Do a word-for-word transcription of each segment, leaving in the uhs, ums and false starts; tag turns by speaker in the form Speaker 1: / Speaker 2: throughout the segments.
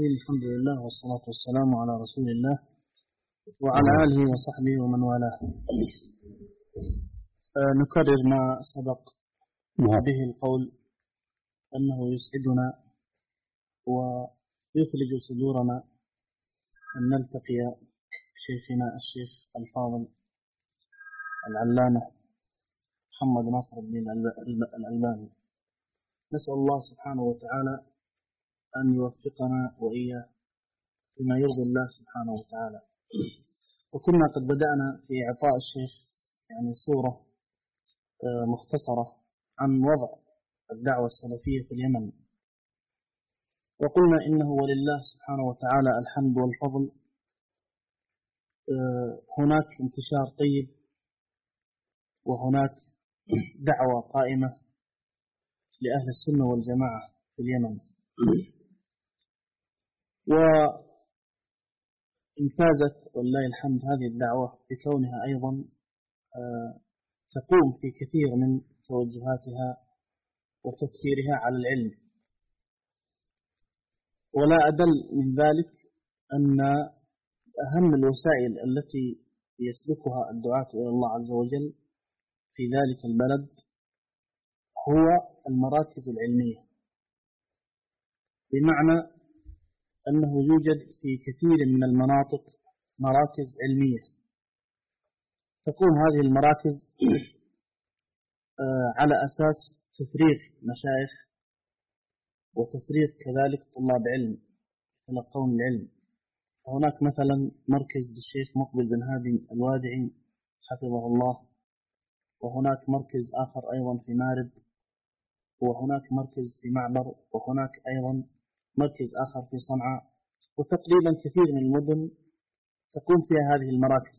Speaker 1: الرحيم. الحمد لله والصلاة والسلام على رسول الله وعلى آله وصحبه ومن والاه. آه نكرر ما سبق به القول أنه يسعدنا ويخرج صدورنا أن نلتقي شيخنا الشيخ الفاضل العلامة محمد ناصر الدين الألباني. نسأل الله سبحانه وتعالى أن يوفقنا وإياه بما يرضي الله سبحانه وتعالى. وكنا قد بدأنا في إعطاء الشيخ يعني صورة مختصرة عن وضع الدعوة السلفية في اليمن، وقلنا إنه ولله سبحانه وتعالى الحمد والفضل. هناك انتشار طيب وهناك دعوة قائمة لأهل السنة والجماعة في اليمن، وامتازت ولله الحمد هذه الدعوة بكونها أيضا تقوم في كثير من توجهاتها وتفكيرها على العلم. ولا أدل من ذلك أن أهم الوسائل التي يسلكها الدعاة إلى الله عز وجل في ذلك البلد هو المراكز العلمية، بمعنى أنه يوجد في كثير من المناطق مراكز علمية تقوم هذه المراكز على أساس تفريغ مشايخ وتفريغ كذلك طلاب علم يتلقون العلم. هناك مثلا مركز للشيخ مقبل بن هادي الوادعي حفظه الله، وهناك مركز آخر أيضا في مارب، وهناك مركز في معبر، وهناك أيضا مركز آخر في صنعاء، وتقريبا كثير من المدن تقوم فيها هذه المراكز،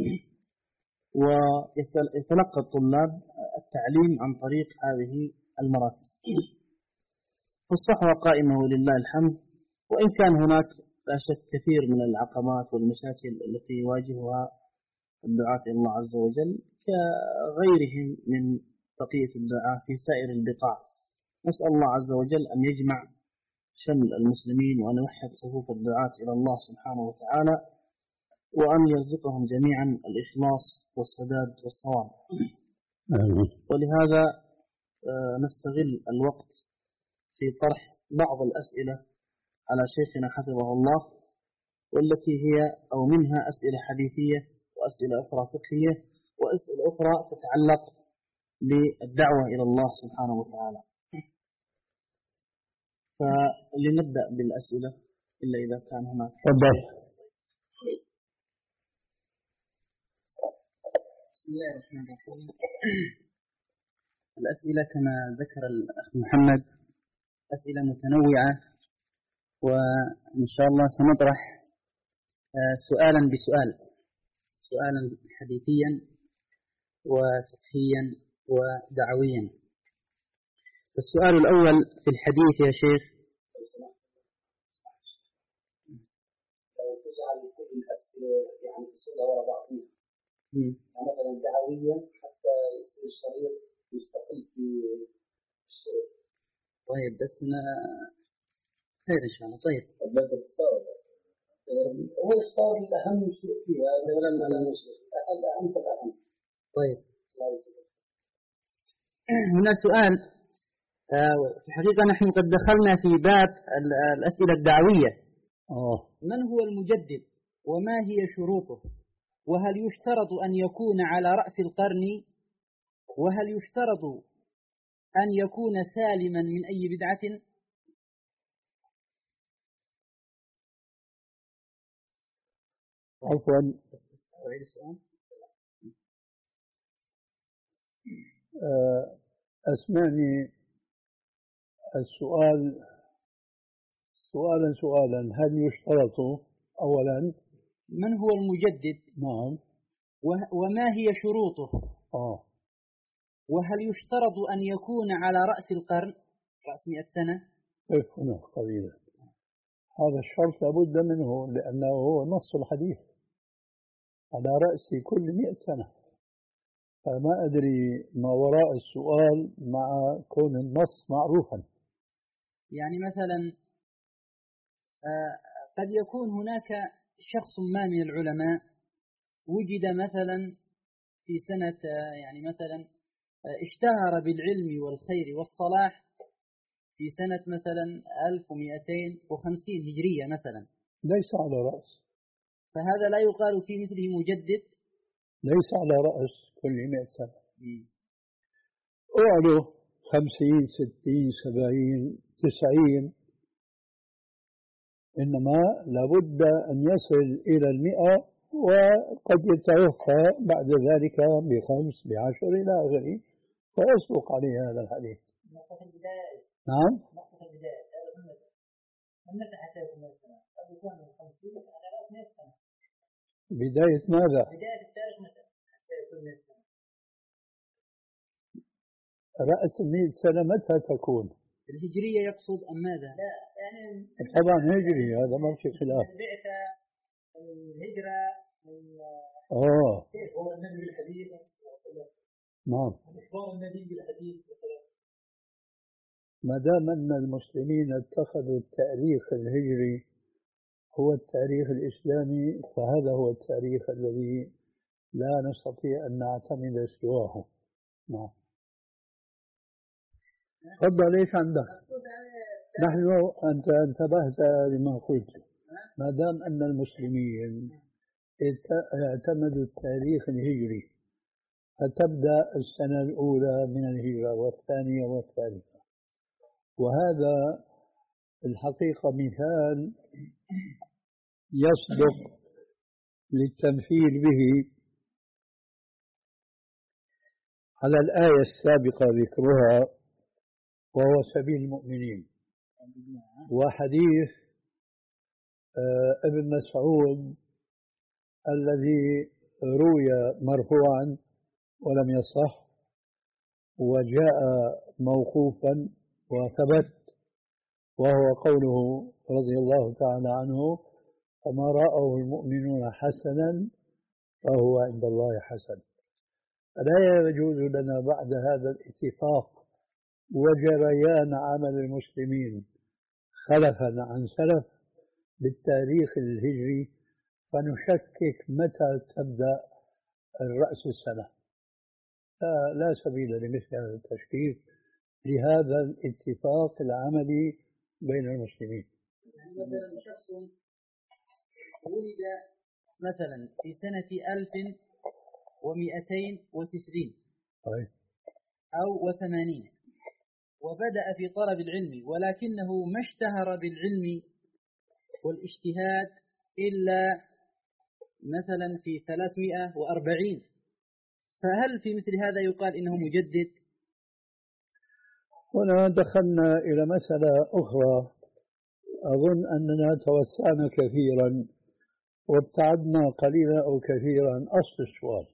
Speaker 1: ويتلقى الطلاب التعليم عن طريق هذه المراكز. فالصحوة قائمة ولله الحمد، وإن كان هناك لا شك كثير من العقبات والمشاكل التي يواجهها الدعاة إلى الله عز وجل كغيرهم من بقية الدعاة في سائر البقاع. نسأل الله عز وجل أن يجمع شمل المسلمين وأن يوحد صفوف الدعاة إلى الله سبحانه وتعالى، وأن يرزقهم جميعا الإخلاص والسداد والصواب. ولهذا نستغل الوقت في طرح بعض الأسئلة على شيخنا حفظه الله، والتي هي أو منها أسئلة حديثية وأسئلة أخرى فقهية وأسئلة أخرى تتعلق بالدعوة إلى الله سبحانه وتعالى. فلنبدأ بالأسئلة إلا إذا كان هناك. بسم الله الرحمن الرحيم. الأسئلة كما ذكر الأخ محمد أسئلة متنوعة، وإن شاء الله سنطرح سؤالا بسؤال، سؤالا حديثيا وفقهيا ودعويا. السؤال الأول في الحديث يا شيخ:
Speaker 2: لو تجعل كل الأسئلة يعني تصل على بعضها مثلا دعويا حتى يصير الشريط مستقل في الشريط.
Speaker 1: طيب بس أنا خير إن شاء الله. طيب
Speaker 2: هو اختار الأهم شيء فيها ولا الأهم شيء؟ الأهم فالأهم.
Speaker 1: طيب هنا سؤال. في الحقيقة نحن قد دخلنا في باب الأسئلة الدعوية.
Speaker 3: أوه.
Speaker 1: من هو المجدد وما هي شروطه؟ وهل يشترط أن يكون على رأس القرن؟ وهل يشترط أن يكون سالما من أي بدعة؟
Speaker 3: عفوا
Speaker 1: أعيد السؤال.
Speaker 3: أسمعني السؤال سؤالا سؤالا. هل يشترط أولا
Speaker 1: من هو المجدد؟
Speaker 3: نعم.
Speaker 1: وما هي شروطه؟
Speaker 3: آه.
Speaker 1: وهل يشترط أن يكون على رأس القرن، رأس مئة سنة؟
Speaker 3: كيف هنا قليلا. هذا الشرط لابد منه، لأنه هو نص الحديث على رأس كل مئة سنة. فما أدري ما وراء السؤال مع كون النص معروفا.
Speaker 1: يعني مثلا
Speaker 4: قد يكون هناك شخص ما من العلماء وجد مثلا في سنة يعني مثلا اشتهر بالعلم والخير والصلاح في سنة مثلا ألف ومئتين وخمسين هجرية مثلا،
Speaker 3: ليس على رأس،
Speaker 4: فهذا لا يقال في مثله مجدد،
Speaker 3: ليس على رأس كل مئة سنة. أعلو خمسين ستين سبعين تسعين، إنما لابد أن يصل إلى المئة، وقد يتوفى بعد ذلك بخمس بعشر إلى آخره، فيصدق عليه هذا الحديث.
Speaker 2: نقطة البداية.
Speaker 3: نعم.
Speaker 2: نقطة البداية. متى حتى يكون مئة سنة؟ قد يكون من خمسين إلى مئة سنة.
Speaker 3: بداية ماذا؟
Speaker 2: بداية التاريخ متى حتى يكون مئة سنة؟
Speaker 3: رأس مئة سنة متى تكون؟
Speaker 4: الهجرية يقصد أم ماذا؟
Speaker 2: لا يعني
Speaker 3: طبعا هجري، هذا ما في خلاف.
Speaker 2: البعثة، الهجرة،
Speaker 3: اه
Speaker 2: كيف هو النبي بالحديث صلى الله عليه وسلم.
Speaker 3: نعم.
Speaker 2: إخبار النبي بالحديث مثلا.
Speaker 3: ما دام أن المسلمين اتخذوا التاريخ الهجري هو التاريخ الإسلامي، فهذا هو التاريخ الذي لا نستطيع أن نعتمد سواه. نعم. تفضل، ايش عندك؟ نحن أنت انتبهت لما قلت، ما دام أن المسلمين اعتمدوا التاريخ الهجري فتبدأ السنة الأولى من الهجرة والثانية والثالثة، وهذا الحقيقة مثال يصدق للتمثيل به على الآية السابقة ذكرها، وهو سبيل المؤمنين، وحديث ابن مسعود الذي روي مرفوعا ولم يصح، وجاء موقوفا وثبت، وهو قوله رضي الله تعالى عنه: فما رأوه المؤمنون حسنا فهو عند الله حسن. لا يجوز لنا بعد هذا الاتفاق وجريان عمل المسلمين خلفا عن سلف بالتاريخ الهجري فنشكك متى تبدأ الرأس السنة. لا, لا سبيل لمثل هذا التشكيك لهذا الاتفاق العملي بين المسلمين.
Speaker 4: يعني مثلا شخص ولد مثلا في سنة ألف ومئتين وتسعين أو وثمانين، وبدأ في طلب العلم، ولكنه ما اشتهر بالعلم والاجتهاد إلا مثلا في ثلاثمائة وأربعين، فهل في مثل هذا يقال إنه مجدد؟
Speaker 3: هنا دخلنا إلى مسألة أخرى، أظن أننا توسعنا كثيرا وابتعدنا قليلا أو كثيرا أصل السؤال.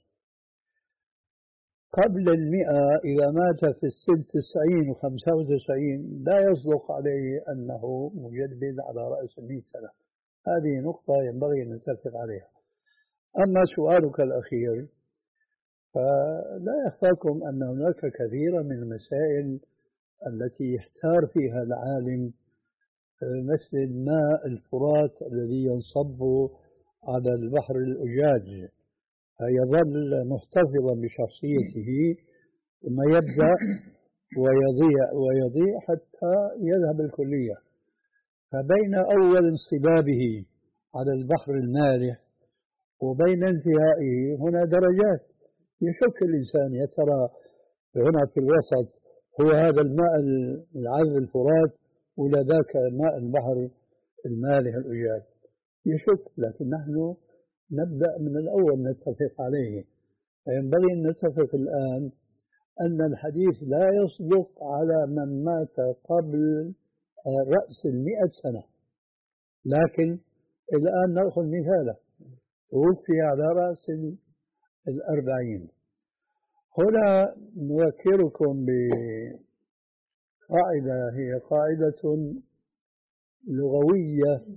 Speaker 3: قبل المئة إذا مات في السن تسعين وخمسة وتسعين لا يصدق عليه أنه مجدد على رأس مئة سنة. هذه نقطة ينبغي أن نتفق عليها. أما سؤالك الأخير فلا يخفاكم أن هناك كثيرا من المسائل التي يحتار فيها العالم، مثل الماء الفرات الذي ينصب على البحر الأجاج يظل محتفظا بشخصيته ثم يبدأ ويضيع ويضيع حتى يذهب الكلية، فبين أول انصبابه على البحر المالح وبين انتهائه هنا درجات. يشك الإنسان يا ترى هنا في الوسط هو هذا الماء العذب الفرات ولا ذاك ماء البحر المالح الأجاج، يشك. لكن نحن نبدأ من الأول نتفق عليه، فينبغي أن نتفق الآن أن الحديث لا يصدق على من مات قبل رأس المئة سنة. لكن الآن نأخذ مثالا توفي على رأس الأربعين. هنا نذكركم بقاعدة هي قاعدة لغوية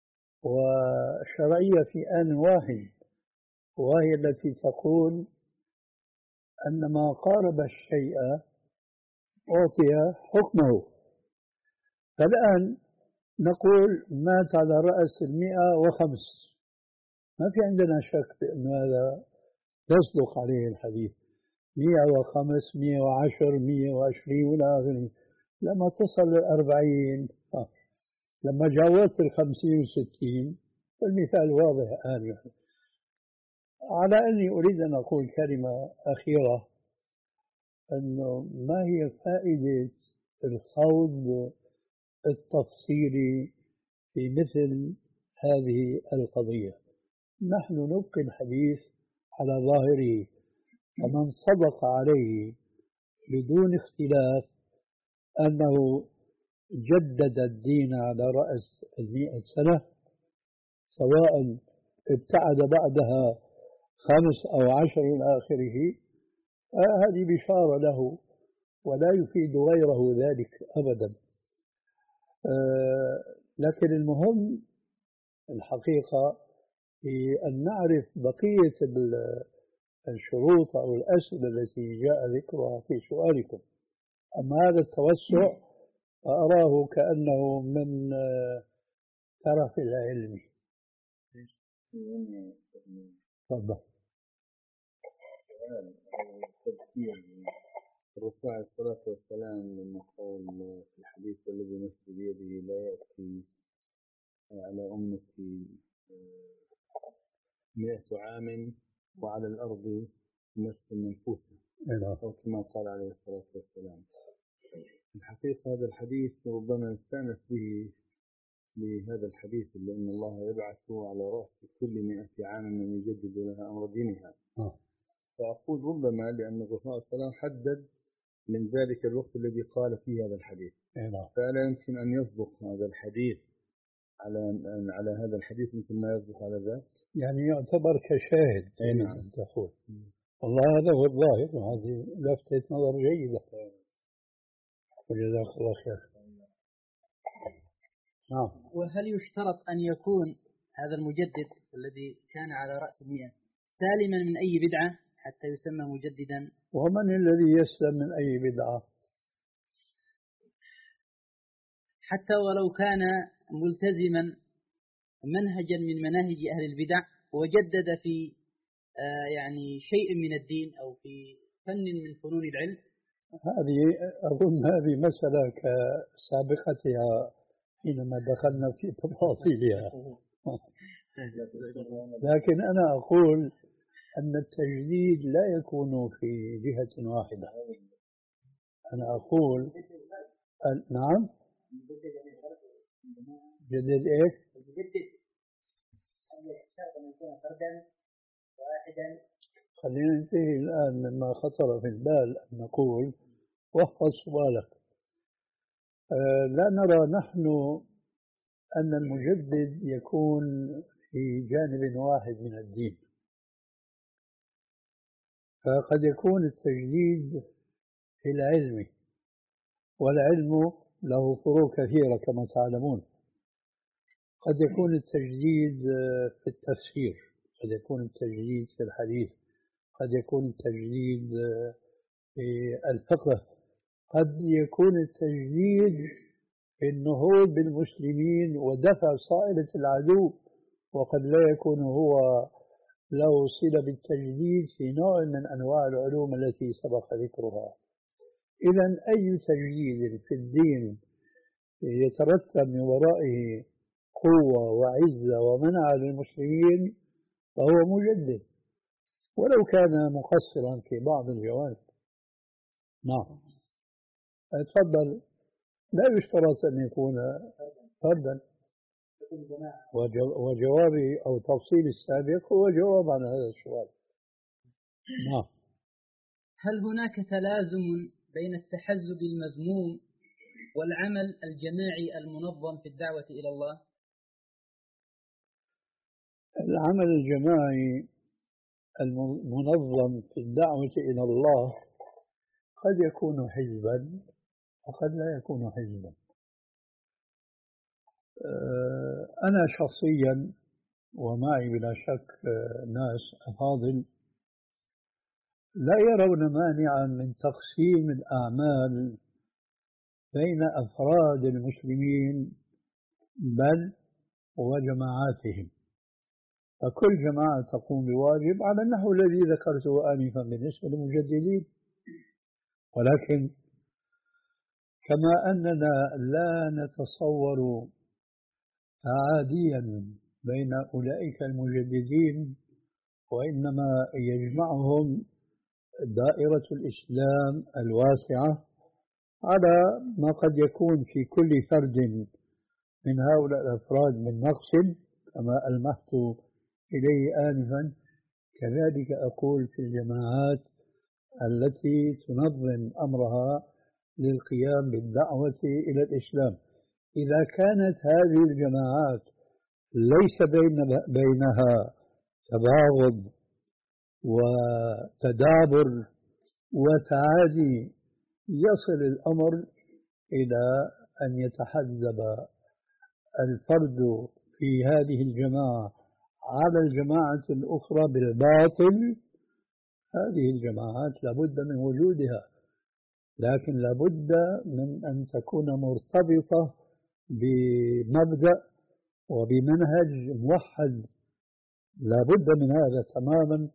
Speaker 3: وشرعية في آن واحد، وهي التي تقول أن ما قارب الشيء أعطي حكمه. فالآن نقول مات على رأس المئة وخمس، ما في عندنا شك بأن هذا يصدق عليه الحديث. مئة وخمس، مئة وعشر، مئة وعشرين وإلى آخره. لما تصل الأربعين، آه. لما جاوزت الخمسين والستين، المثال واضح الآن. يعني على أني أريد أن أقول كلمة أخيرة، أنه ما هي فائدة الخوض التفصيلي في مثل هذه القضية؟ نحن نبقي الحديث على ظاهره، فمن صدق عليه بدون اختلاف أنه جدد الدين على رأس المئة سنة، سواء ابتعد بعدها خمس أو عشر إلى آخره، هذه بشارة له ولا يفيد غيره ذلك أبدا. أه لكن المهم الحقيقة في أن نعرف بقية الشروط أو الأسئلة التي جاء ذكرها في سؤالكم. أما هذا التوسع فأراه كأنه من ترف العلم. تفضل.
Speaker 5: الرسول عليه الصلاة والسلام لما قال في الحديث الذي نفسي بيده لا يأتي على أمتي مئة عام وعلى الأرض نفس منفوسة، أو كما قال عليه الصلاة والسلام. الحقيقة هذا الحديث ربما نستأنس به لهذا الحديث، لأن الله يبعث على رأس كل مئة عام من يجدد لها أمر دينها. فأقول ربما لأن الرسول صلى الله عليه وسلم حدد من ذلك الوقت الذي قال فيه هذا الحديث، فلا يمكن أن يصدق هذا الحديث على على هذا الحديث مثل ما يصدق على ذاك،
Speaker 3: يعني يعتبر كشاهد.
Speaker 5: أي نعم.
Speaker 3: تقول والله هذا هو الظاهر، وهذه لفتة نظر جيدة، وجزاك الله خير. نعم.
Speaker 4: وهل يشترط أن يكون هذا المجدد الذي كان على رأس المئة سالما من أي بدعة حتى يسمى مجددا؟
Speaker 3: ومن الذي يسلم من أي بدعة؟
Speaker 4: حتى ولو كان ملتزما منهجا من مناهج أهل البدع وجدد في آه يعني شيء من الدين أو في فن من فنون العلم.
Speaker 3: هذه أظن هذه مسألة كسابقتها حينما دخلنا في تفاصيلها. لكن أنا أقول أن التجديد لا يكون في جهة واحدة. أنا أقول أن نعم. جدد إيش؟ خلينا ننتهي الآن مما خطر في البال أن نقول واحفظ سؤالك. أه لا نرى نحن أن المجدد يكون في جانب واحد من الدين، فقد يكون التجديد في العلم، والعلم له فروع كثيرة كما تعلمون. قد يكون التجديد في التفسير، قد يكون التجديد في الحديث، قد يكون التجديد في الفقه، قد يكون التجديد في النهوض بالمسلمين ودفع صائلة العدو، وقد لا يكون هو له صلة بالتجديد في نوع من أنواع العلوم التي سبق ذكرها. إذن أي تجديد في الدين يترتب من ورائه قوة وعزة ومنع للمسلمين فهو مجدد، ولو كان مقصرا في بعض الجوانب. نعم. تفضل. لا يشترط أن يكون فردا، وجوابي أو تفصيل السابق هو جواب عن هذا السؤال. نعم.
Speaker 4: هل هناك تلازم بين التحزب المذموم والعمل الجماعي المنظم في الدعوة إلى الله؟
Speaker 3: العمل الجماعي المنظم في الدعوة إلى الله قد يكون حزبا وقد لا يكون حزبا. أنا شخصيا ومعي بلا شك ناس أفاضل لا يرون مانعا من تقسيم الأعمال بين أفراد المسلمين بل وجماعاتهم. فكل جماعة تقوم بواجب على النحو الذي ذكرته آنفا بالنسبة للمجددين. ولكن كما أننا لا نتصور تعاديا بين أولئك المجددين، وإنما يجمعهم دائرة الإسلام الواسعة على ما قد يكون في كل فرد من هؤلاء الأفراد من نقص كما ألمحت إليه آنفا، كذلك أقول في الجماعات التي تنظم أمرها للقيام بالدعوة إلى الإسلام. إذا كانت هذه الجماعات ليس بين بينها تباغض وتدابر وتعادي، يصل الأمر إلى أن يتحزب الفرد في هذه الجماعة على الجماعة الأخرى بالباطل. هذه الجماعات لابد من وجودها، لكن لابد من أن تكون مرتبطة بمبدأ وبمنهج موحد، لابد من هذا تماما.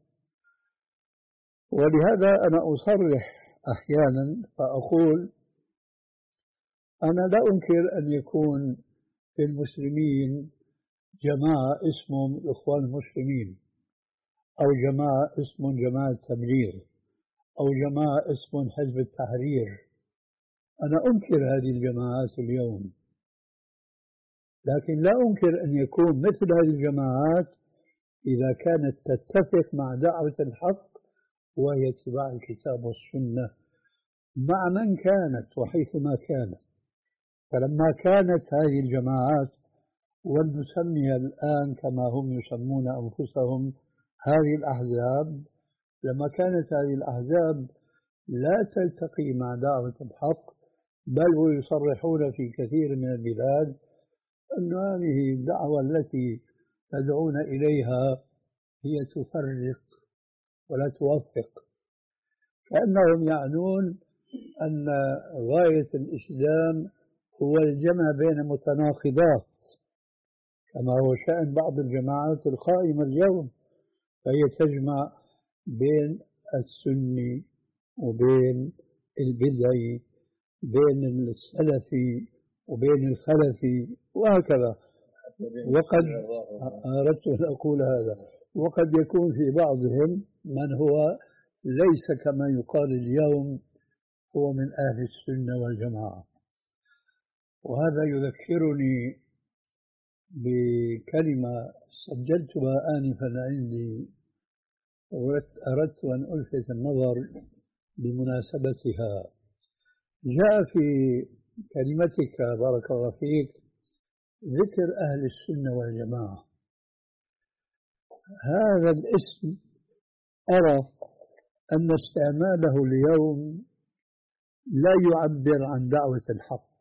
Speaker 3: ولهذا أنا أصرح أحيانا فأقول أنا لا أنكر أن يكون في المسلمين جماعة اسمهم الإخوان المسلمين، أو جماعة اسمهم جماعة التبليغ، أو جماعة اسمهم حزب التحرير. أنا أنكر هذه الجماعات اليوم، لكن لا أنكر أن يكون مثل هذه الجماعات إذا كانت تتفق مع دعوة الحق وهي اتباع الكتاب والسنة مع من كانت وحيثما كانت. فلما كانت هذه الجماعات والمسمية الآن كما هم يسمون أنفسهم هذه الأحزاب، لما كانت هذه الأحزاب لا تلتقي مع دعوة الحق، بل ويصرحون في كثير من البلاد أن هذه الدعوة التي تدعون إليها هي تفرق ولا توفق، كأنهم يعنون أن غاية الإسلام هو الجمع بين متناقضات، كما هو شأن بعض الجماعات القائمة اليوم، فهي تجمع بين السني وبين البدعي، بين السلفي وبين الخلفي وهكذا. وقد أردت أن أقول هذا، وقد يكون في بعضهم من هو ليس كما يقال اليوم هو من أهل السنة والجماعة. وهذا يذكرني بكلمة سجلتها آنفا عندي وأردت أن ألفت النظر بمناسبتها. جاء في كلمتك بارك الله فيك ذكر أهل السنة والجماعة. هذا الاسم أرى أن استعماله اليوم لا يعبر عن دعوة الحق،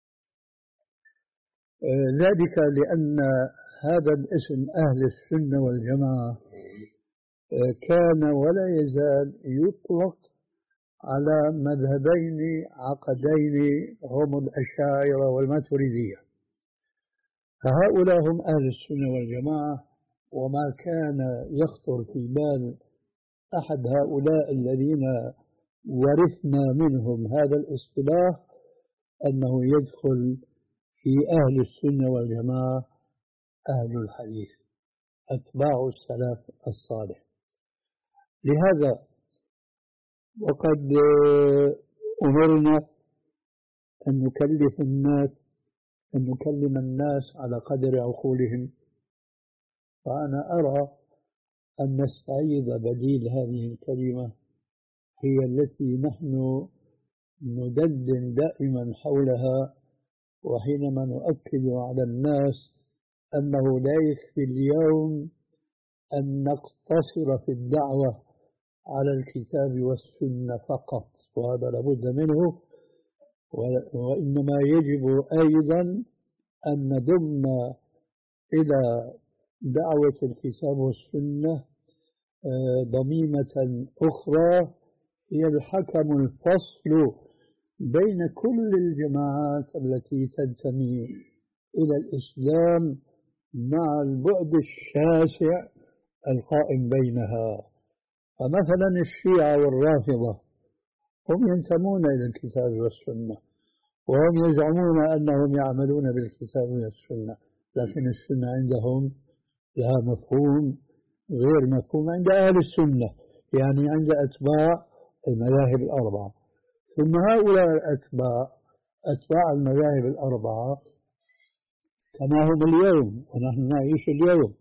Speaker 3: ذلك لأن هذا الاسم أهل السنة والجماعة كان ولا يزال يطلق على مذهبين عقدين هم الأشاعرة والماتريدية، فهؤلاء هم أهل السنة والجماعة. وما كان يخطر في بال أحد هؤلاء الذين ورثنا منهم هذا الاصطلاح أنه يدخل في أهل السنة والجماعة أهل الحديث أتباع السلف الصالح. لهذا وقد أمرنا أن نكلف الناس أن نكلم الناس على قدر عقولهم، فأنا أرى أن نستعيد بديل هذه الكلمة هي التي نحن ندندن دائما حولها، وحينما نؤكد على الناس أنه لا يكفي اليوم أن نقتصر في الدعوة على الكتاب والسنة فقط، وهذا لابد منه، وإنما يجب أيضا أن نضم إلى دعوة الكتاب والسنة ضميمة أخرى هي الحكم الفصل بين كل الجماعات التي تنتمي إلى الإسلام مع البعد الشاسع القائم بينها. فمثلا الشيعة والرافضة هم ينتمون إلى الكتاب والسنة، وهم يزعمون أنهم يعملون بالكتاب والسنة، لكن السنة عندهم لها مفهوم غير مفهوم عند أهل السنة، يعني عند أتباع المذاهب الأربعة. ثم هؤلاء الأتباع أتباع المذاهب الأربعة كما هم اليوم ونحن نعيش اليوم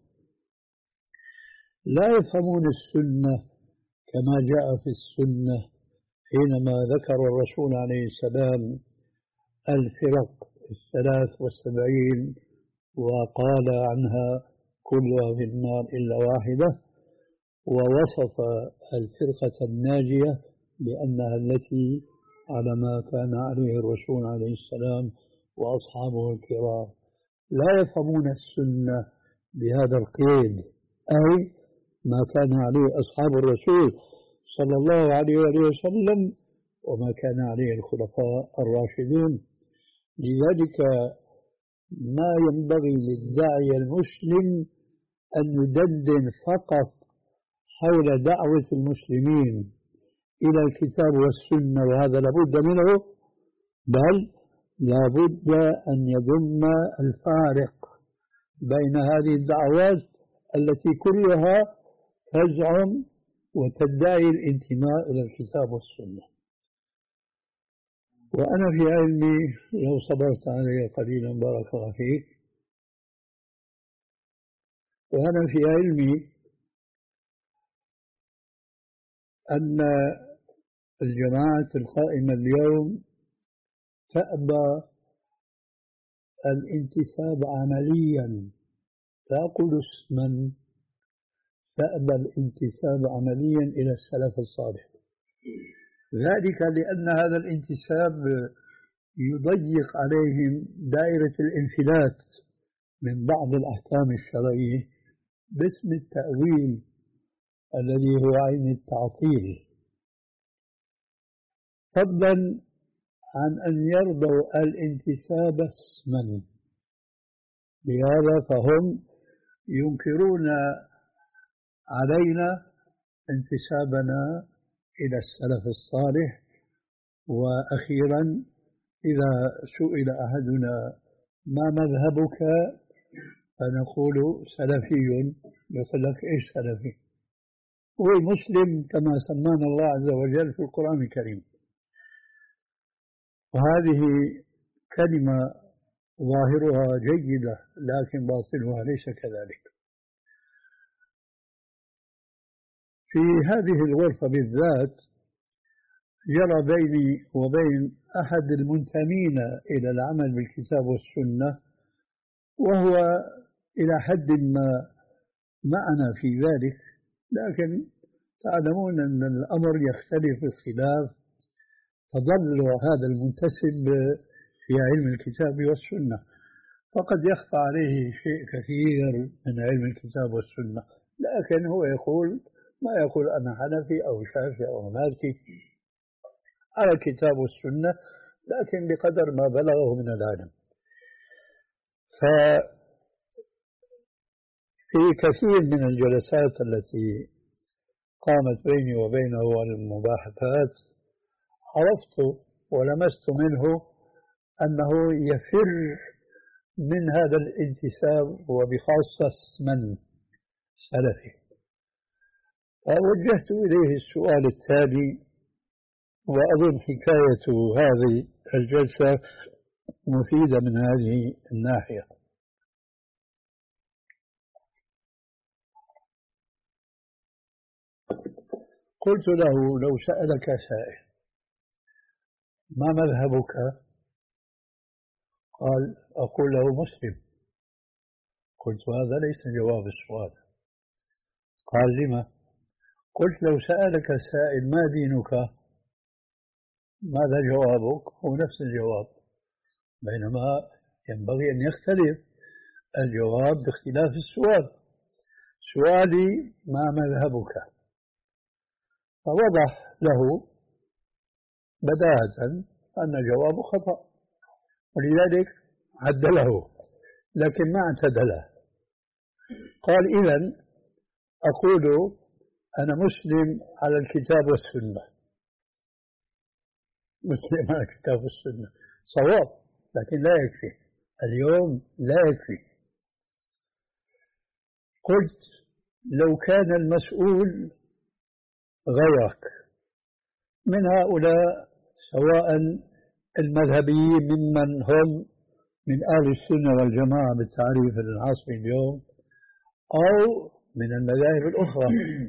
Speaker 3: لا يفهمون السنة كما جاء في السنة حينما ذكر الرسول عليه السلام الفرق الثلاث والسبعين وقال عنها كلها في النار إلا واحدة، ووصف الفرقة الناجية بأنها التي على ما كان عليه الرسول عليه السلام وأصحابه الكرام. لا يفهمون السنة بهذا القيد، أي ما كان عليه أصحاب الرسول صلى الله عليه وسلم وما كان عليه الخلفاء الراشدون. لذلك ما ينبغي للداعية المسلم أن يدندن فقط حول دعوة المسلمين إلى الكتاب والسنة، وهذا لابد منه، بل لابد أن يضم الفارق بين هذه الدعوات التي كلها تزعم وتدعي الانتماء إلى الكتاب والسنة. وأنا في علمي لو صبرت علي قليلا بارك الله فيك، وأنا في علمي أن الجماعة القائمة اليوم تأبى الانتساب عمليا، لا أقول اسما، تأبى الانتساب عمليا إلى السلف الصالح. ذلك لأن هذا الانتساب يضيق عليهم دائرة الانفلات من بعض الأحكام الشرعية باسم التأويل الذي هو عين التعطيل، فضلا عن أن يرضوا الانتساب اسما. لهذا فهم ينكرون علينا انتسابنا إلى السلف الصالح. وأخيرا إذا سئل أحدنا ما مذهبك فنقول سلفي، يقول لك إيش سلفي؟ هو مسلم كما سمانا الله عز وجل في القرآن الكريم. وهذه كلمة ظاهرها جيدة لكن باطنها ليس كذلك. في هذه الغرفة بالذات جرى بيني وبين أحد المنتمين إلى العمل بالكتاب والسنة، وهو إلى حد ما معنا في ذلك، لكن تعلمون أن الأمر يختلف اختلاف تظل هذا المنتسب في علم الكتاب والسنة فقد يخفى عليه شيء كثير من علم الكتاب والسنة، لكن هو يقول ما يقول أنا حنفي أو شافعي أو مالكي على الكتاب والسنة، لكن بقدر ما بلغه من العلم. ففي كثير من الجلسات التي قامت بيني وبينه المباحثات عرفت ولمست منه أنه يفر من هذا الانتساب وبخاصة اسما سلفي. فوجهت إليه السؤال التالي، وأظن حكاية هذه الجلسة مفيدة من هذه الناحية. قلت له لو سألك سائل ما مذهبك؟ قال أقول له مسلم. قلت هذا ليس جواب السؤال. قال لما؟ قلت لو سألك سائل ما دينك ماذا جوابك؟ هو نفس الجواب، بينما ينبغي أن يختلف الجواب باختلاف السؤال. سؤالي ما مذهبك؟ فوضح له بداهة أن جوابه خطأ، ولذلك عدله لكن ما اعتدله. قال إذن أقول أنا مسلم على الكتاب والسنة، مسلم على الكتاب والسنة صواب، لكن لا يكفي اليوم، لا يكفي. قلت لو كان المسؤول غيرك من هؤلاء، سواء المذهبيين ممن هم من أهل السنة والجماعة بالتعريف العصري اليوم، أو من المذاهب الأخرى.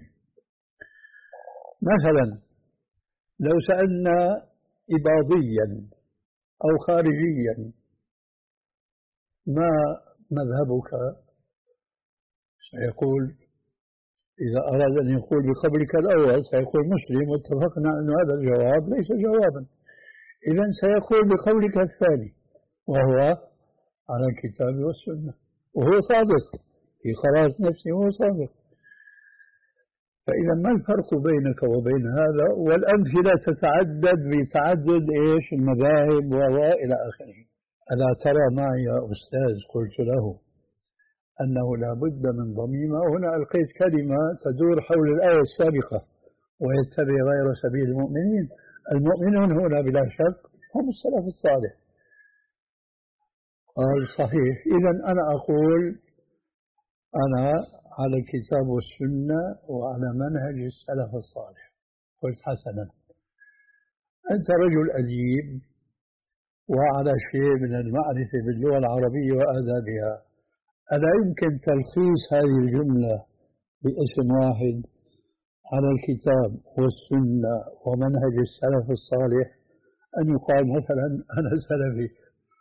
Speaker 3: مثلا لو سألنا إباضيا أو خارجيا ما مذهبك، سيقول إذا أراد أن يقول بقبلك الأول سيقول مسلم، واتفقنا أن هذا الجواب ليس جوابا، إذن سيقول بقولك الثاني وهو على الكتاب والسنة، وهو صادق في قرار نفسه، وهو صادق. فإذا ما الفرق بينك وبين هذا؟ والأمثلة تتعدد بتعدد إيش المذاهب وإلى آخره. ألا ترى معي يا أستاذ قلت له أنه لا بد من ضميمة، وهنا ألقيت كلمة تدور حول الآية السابقة ويتبع غير سبيل المؤمنين. المؤمنون هنا بلا شك هم السلف الصالح. قال صحيح. إذن أنا أقول أنا على الكتاب والسنة وعلى منهج السلف الصالح. قلت حسنا، أنت رجل أديب وعلى شيء من المعرفة باللغة العربية وآدابها، ألا يمكن تلخيص هذه الجملة باسم واحد على الكتاب والسنة ومنهج السلف الصالح؟ أن يقال مثلا أنا سلفي.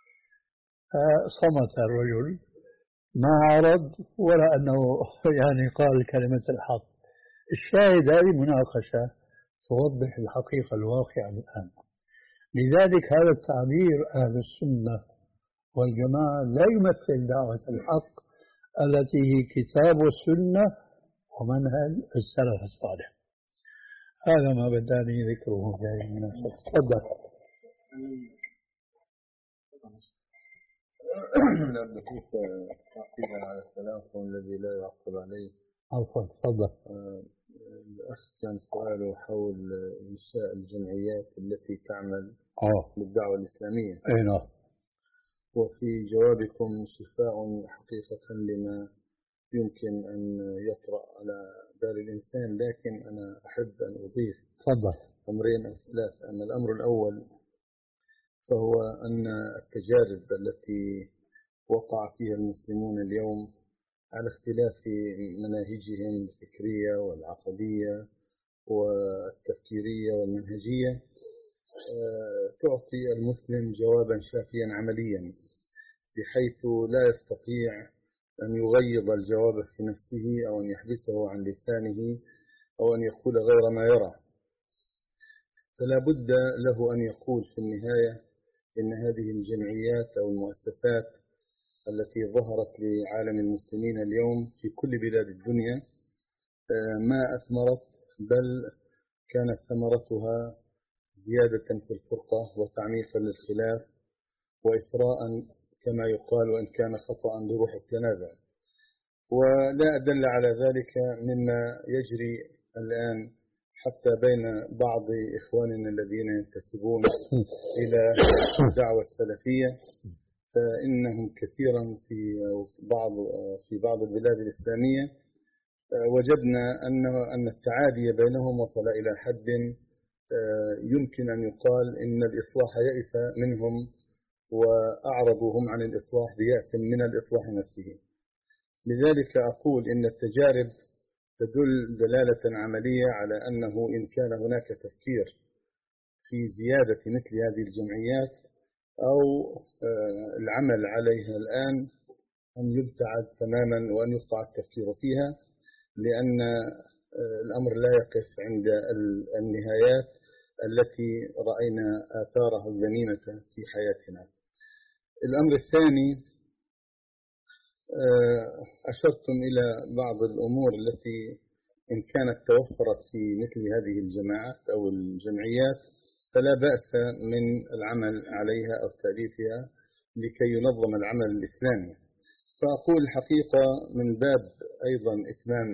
Speaker 3: صمت الرجل، ما عرض ولا أنه يعني قال كلمة الحق. الشاهد هذه مناقشة توضح الحقيقة الواقعة الآن. لذلك هذا التعبير أهل السنة والجماعة لا يمثل دعوة الحق التي هي كتاب والسنة ومنهج السلف الصالح. هذا ما بداني ذكره في هذه المناسبة. تفضل.
Speaker 5: نبدأ كيف تعقيبا على التناقض الذي لا يعقب عليه.
Speaker 3: عفوا تفضل.
Speaker 5: الأخ كان سؤاله حول إنشاء الجمعيات التي تعمل
Speaker 3: آه.
Speaker 5: للدعوة الإسلامية.
Speaker 3: أي نعم.
Speaker 5: وفي جوابكم شفاء حقيقة لما يمكن أن يطرأ على بال الإنسان، لكن أنا أحب أن أضيف
Speaker 3: تفضل
Speaker 5: أمرين أو ثلاثة. أما الأمر الأول فهو أن التجارب التي وقع فيها المسلمون اليوم على اختلاف مناهجهم الفكرية والعقدية والتفكيرية والمنهجية تعطي المسلم جوابا شافيا عمليا، بحيث لا يستطيع أن يغيض الجواب في نفسه أو أن يحبسه عن لسانه أو أن يقول غير ما يرى. فلا بد له أن يقول في النهاية إن هذه الجمعيات أو المؤسسات التي ظهرت لعالم المسلمين اليوم في كل بلاد الدنيا ما أثمرت، بل كانت ثمرتها زيادة في الفرقة وتعميقا للخلاف وإثراء كما يقال، وإن كان خطأ لروح التنازع. ولا أدل على ذلك مما يجري الآن حتى بين بعض إخواننا الذين ينتسبون إلى الدعوة السلفية، فإنهم كثيرا في بعض في بعض البلاد الإسلامية وجدنا أن أن التعادي بينهم وصل إلى حد يمكن أن يقال إن الإصلاح يئس منهم وأعرضوا هم عن الإصلاح بيأس من الإصلاح نفسه. لذلك أقول إن التجارب تدل دلالة عملية على أنه إن كان هناك تفكير في زيادة مثل هذه الجمعيات أو العمل عليها الآن أن يبتعد تماما وأن يقطع التفكير فيها، لأن الأمر لا يقف عند النهايات التي رأينا آثارها الذميمة في حياتنا. الأمر الثاني، أشرتم إلى بعض الأمور التي إن كانت توفرت في مثل هذه الجماعات أو الجمعيات فلا بأس من العمل عليها أو تأليفها لكي ينظم العمل الإسلامي. فأقول الحقيقة من باب أيضا إتمام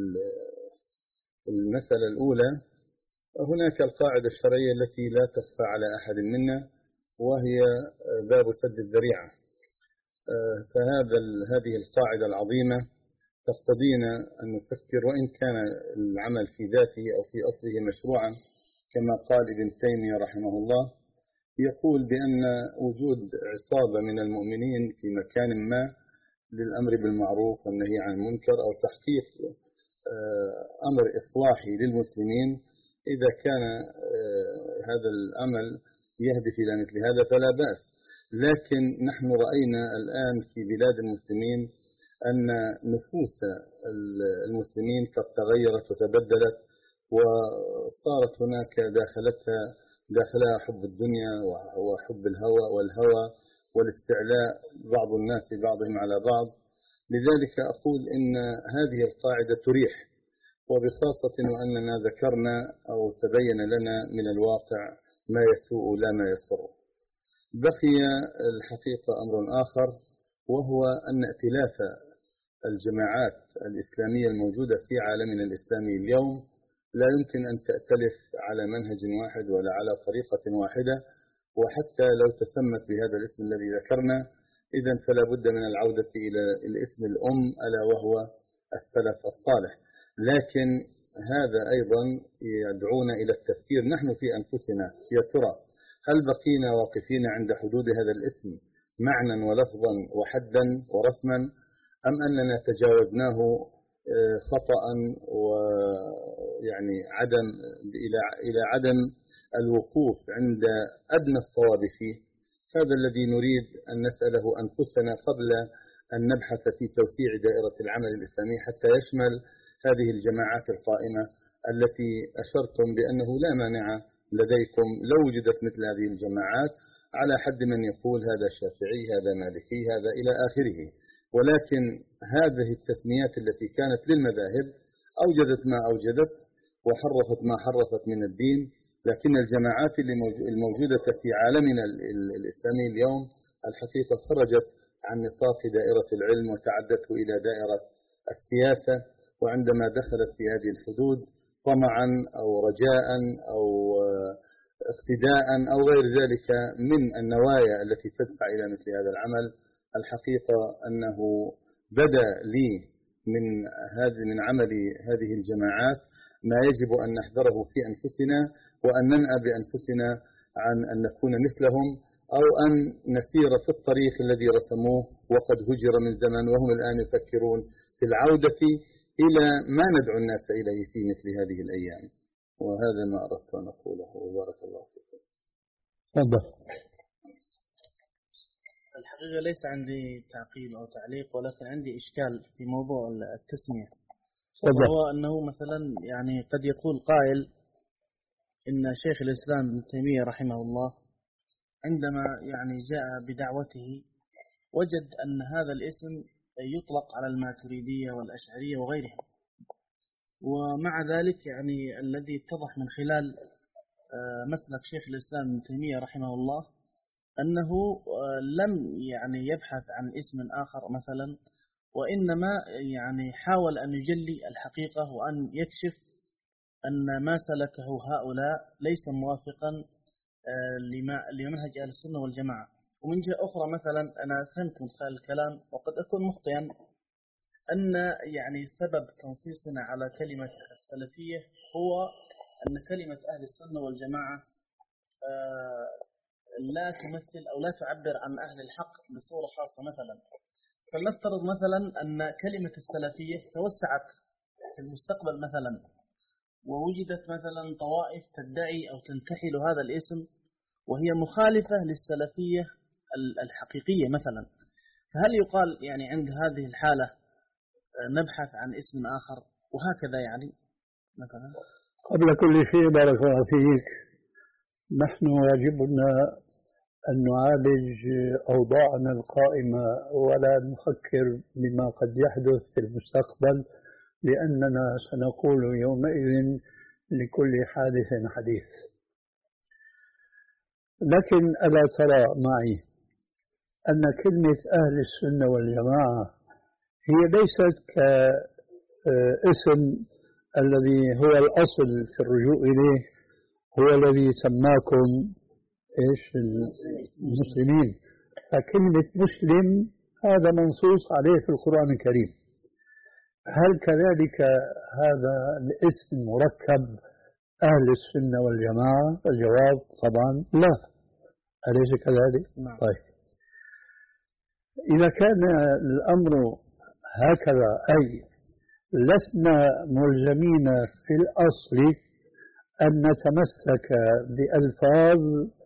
Speaker 5: المسألة الأولى، هناك القاعدة الشرعية التي لا تخفى على أحد منا، وهي باب سد الذريعة. فهذا هذه القاعدة العظيمة تقتضينا أن نفكر، وإن كان العمل في ذاته أو في أصله مشروعا، كما قال ابن تيمية رحمه الله، يقول بأن وجود عصابة من المؤمنين في مكان ما للأمر بالمعروف والنهي عن المنكر أو تحقيق أمر إصلاحي للمسلمين، إذا كان هذا العمل يهدف إلى مثل هذا فلا بأس. لكن نحن رأينا الآن في بلاد المسلمين أن نفوس المسلمين قد تغيرت وتبدلت، وصارت هناك داخلتها داخلها حب الدنيا وحب الهوى والهوى والاستعلاء بعض الناس بعضهم على بعض. لذلك أقول إن هذه القاعدة تريح، وبخاصة وأننا ذكرنا أو تبين لنا من الواقع ما يسوء لا ما يسر. بقي الحقيقة أمر آخر، وهو أن ائتلاف الجماعات الإسلامية الموجودة في عالمنا الإسلامي اليوم لا يمكن أن تأتلف على منهج واحد ولا على طريقة واحدة، وحتى لو تسمت بهذا الاسم الذي ذكرنا إذن فلا بد من العودة إلى الاسم الأم ألا وهو السلف الصالح. لكن هذا أيضا يدعونا إلى التفكير نحن في أنفسنا، يا ترى هل بقينا واقفين عند حدود هذا الاسم معنى ولفظا وحدا ورسما، أم أننا تجاوزناه خطأ ويعني عدم إلى إلى عدم الوقوف عند أدنى الصواب فيه؟ هذا الذي نريد أن نسأله أنفسنا قبل أن نبحث في توسيع دائرة العمل الإسلامي حتى يشمل هذه الجماعات القائمة التي أشرتم بأنه لا مانع لديكم لو وجدت مثل هذه الجماعات، على حد من يقول هذا شافعي هذا مالكي هذا إلى آخره. ولكن هذه التسميات التي كانت للمذاهب أوجدت ما أوجدت وحرفت ما حرفت من الدين، لكن الجماعات الموجودة في عالمنا الإسلامي اليوم الحقيقة خرجت عن نطاق دائرة العلم وتعدته إلى دائرة السياسة، وعندما دخلت في هذه الحدود طمعا أو رجاء أو اقتداء أو غير ذلك من النوايا التي تدفع إلى مثل هذا العمل، الحقيقة أنه بدأ لي من هذه من عمل هذه الجماعات ما يجب أن نحذره في أنفسنا، وأن ننأى بأنفسنا عن أن نكون مثلهم أو أن نسير في الطريق الذي رسموه وقد هجر من زمن، وهم الآن يفكرون في العودة إلى ما ندعو الناس إليه في مثل هذه الأيام. وهذا ما أردت أن أقوله، وبارك الله فيكم.
Speaker 3: تفضل.
Speaker 1: الحقيقة ليس عندي تعقيب أو تعليق، ولكن عندي إشكال في موضوع التسمية، وهو أنه مثلا يعني قد يقول قائل إن شيخ الإسلام ابن تيمية رحمه الله عندما يعني جاء بدعوته وجد أن هذا الاسم يطلق على الماتريدية والأشعرية وغيرهم، ومع ذلك يعني الذي اتضح من خلال مسلك شيخ الإسلام ابن تيمية رحمه الله أنه لم يعني يبحث عن اسم آخر مثلا، وإنما يعني حاول أن يجلي الحقيقة وأن يكشف أن ما سلكه هؤلاء ليس موافقا لمنهج أهل السنة والجماعة. ومن جهة أخرى مثلا أنا فهمت من خلال الكلام وقد أكون مخطئا أن يعني سبب تنصيصنا على كلمة السلفية هو أن كلمة أهل السنة والجماعة لا تمثل أو لا تعبر عن أهل الحق بصورة خاصة. مثلا فلنفترض مثلا أن كلمة السلفية توسعت في المستقبل مثلا، ووجدت مثلا طوائف تدعي أو تنتحل هذا الاسم وهي مخالفة للسلفية الحقيقية مثلا، فهل يقال يعني عند هذه الحالة نبحث عن اسم آخر وهكذا يعني مثلا؟
Speaker 3: قبل كل شيء بارك الله فيك، نحن واجبنا أن نعالج أوضاعنا القائمة ولا نفكر بما قد يحدث في المستقبل، لأننا سنقول يومئذ لكل حادث حديث. لكن ألا ترى معي أن كلمة أهل السنة والجماعة هي ليست كاسم الذي هو الأصل في الرجوع إليه، هو الذي سماكم إيش المسلمين. فكلمة مسلم هذا منصوص عليه في القرآن الكريم. هل كذلك هذا الاسم مركب أهل السنة والجماعة؟ الجواب طبعا لا، أليس كذلك؟
Speaker 1: نعم.
Speaker 3: طيب، إذا كان الأمر هكذا، أي لسنا ملزمين في الأصل أن نتمسك بألفاظ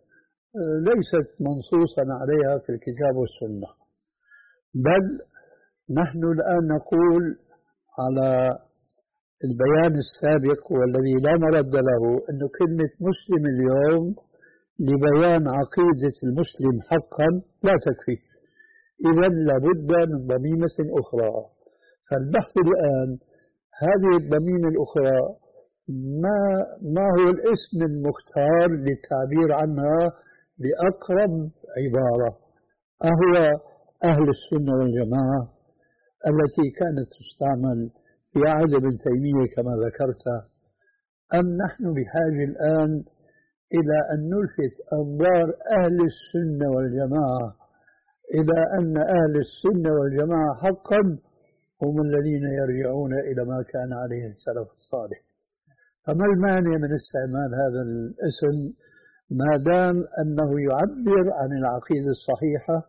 Speaker 3: ليست منصوصا عليها في الكتاب والسنة، بل نحن الآن نقول على البيان السابق والذي لا مرد له أن كلمة مسلم اليوم لبيان عقيدة المسلم حقا لا تكفي، إذا لابد من ضميمة أخرى. فالبحث الآن هذه الضميمة الأخرى ما ما هو الاسم المختار للتعبير عنها بأقرب عبارة؟ أهو أهل السنة والجماعة التي كانت تستعمل في عهد ابن تيمية كما ذكرت، أم نحن بحاجة الآن إلى أن نلفت أنظار أهل السنة والجماعة إلى أن أهل السنة والجماعة حقا هم الذين يرجعون إلى ما كان عليه السلف الصالح؟ فما المانع من استعمال هذا الاسم ما دام أنه يعبر عن العقيدة الصحيحة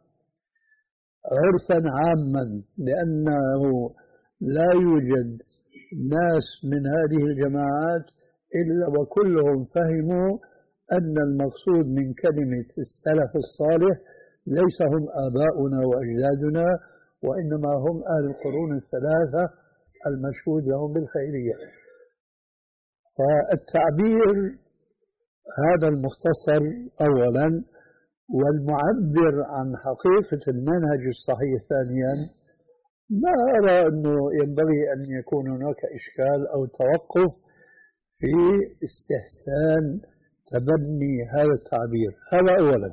Speaker 3: عرفا عاما، لأنه لا يوجد ناس من هذه الجماعات إلا وكلهم فهموا أن المقصود من كلمة السلف الصالح ليس هم آباؤنا وأجدادنا، وإنما هم أهل القرون الثلاثة المشهود لهم بالخيرية. فالتعبير هذا المختصر أولا، والمعبر عن حقيقة المنهج الصحيح ثانيا، ما أرى أنه ينبغي أن يكون هناك إشكال أو توقف في استحسان تبني هذا التعبير. هذا أولا.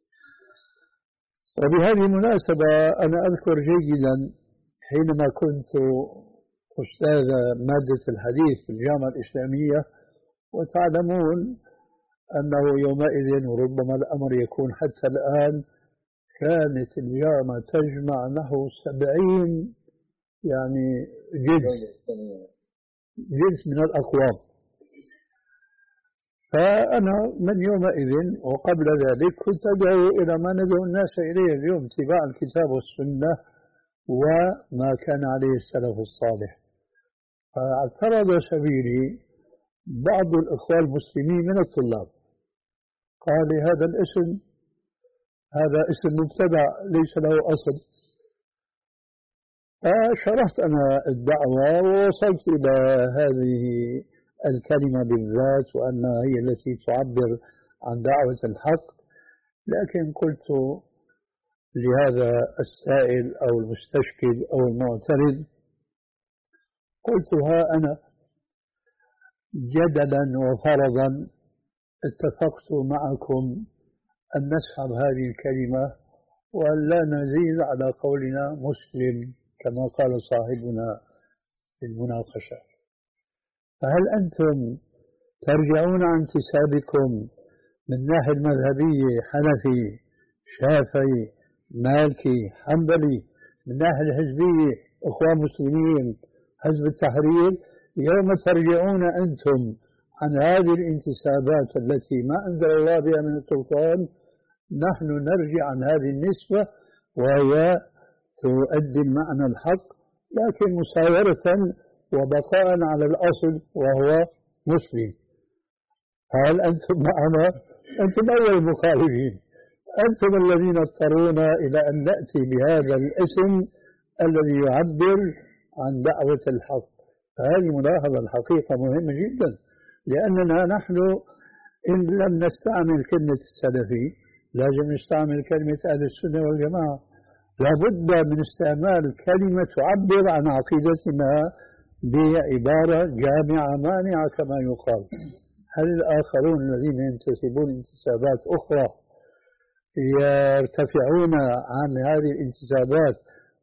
Speaker 3: وبهذه المناسبة أنا أذكر جيدا حينما كنت أستاذ مادة الحديث في الجامعة الإسلامية، وتعلمون أنه يومئذ وربما الأمر يكون حتى الآن كانت الجامعة تجمع نحو سبعين يعني جنس جنس من الأقوام. فأنا من يومئذ وقبل ذلك كنت أدعو إلى ما ندعو الناس إليه اليوم، اتباع الكتاب والسنة وما كان عليه السلف الصالح. فاعترض سبيلي بعض الإخوة المسلمين من الطلاب، قال لي هذا الاسم هذا اسم مبتدع ليس له أصل. فشرحت أنا الدعوة ووصلت إلى هذه الكلمة بالذات وأنها هي التي تعبر عن دعوة الحق، لكن قلت لهذا السائل أو المستشكل أو المعترض، قلت ها أنا جدلا وفرضا اتفقت معكم أن نسحب هذه الكلمة وأن لا نزيد على قولنا مسلم كما قال صاحبنا في المناقشة، فهل أنتم ترجعون عن انتسابكم من الناحية المذهبية حنفي شافعي مالكي حنبلي، من الناحية الحزبية إخوان مسلمين حزب التحرير، يوم ترجعون أنتم عن هذه الانتسابات التي ما أنزل الله بها من السلطان، نحن نرجع عن هذه النسبة وهي تؤدي المعنى الحق، لكن مساورة وبقاء على الأصل وهو مسلم. هل أنتم معنا؟ أنتم أول المخالفين، أنتم الذين اضطرونا إلى أن نأتي بهذا الاسم الذي يعبر عن دعوة الحق. هذه ملاحظة الحقيقة مهمة جدا، لأننا نحن إن لم نستعمل كلمة السلفي لازم نستعمل كلمة أهل السنة والجماعة. لابد من استعمال كلمة تعبر عن عقيدتنا بعبارة جامعة مانعة كما يقال. هل الآخرون الذين ينتسبون انتسابات أخرى يرتفعون عن هذه الانتسابات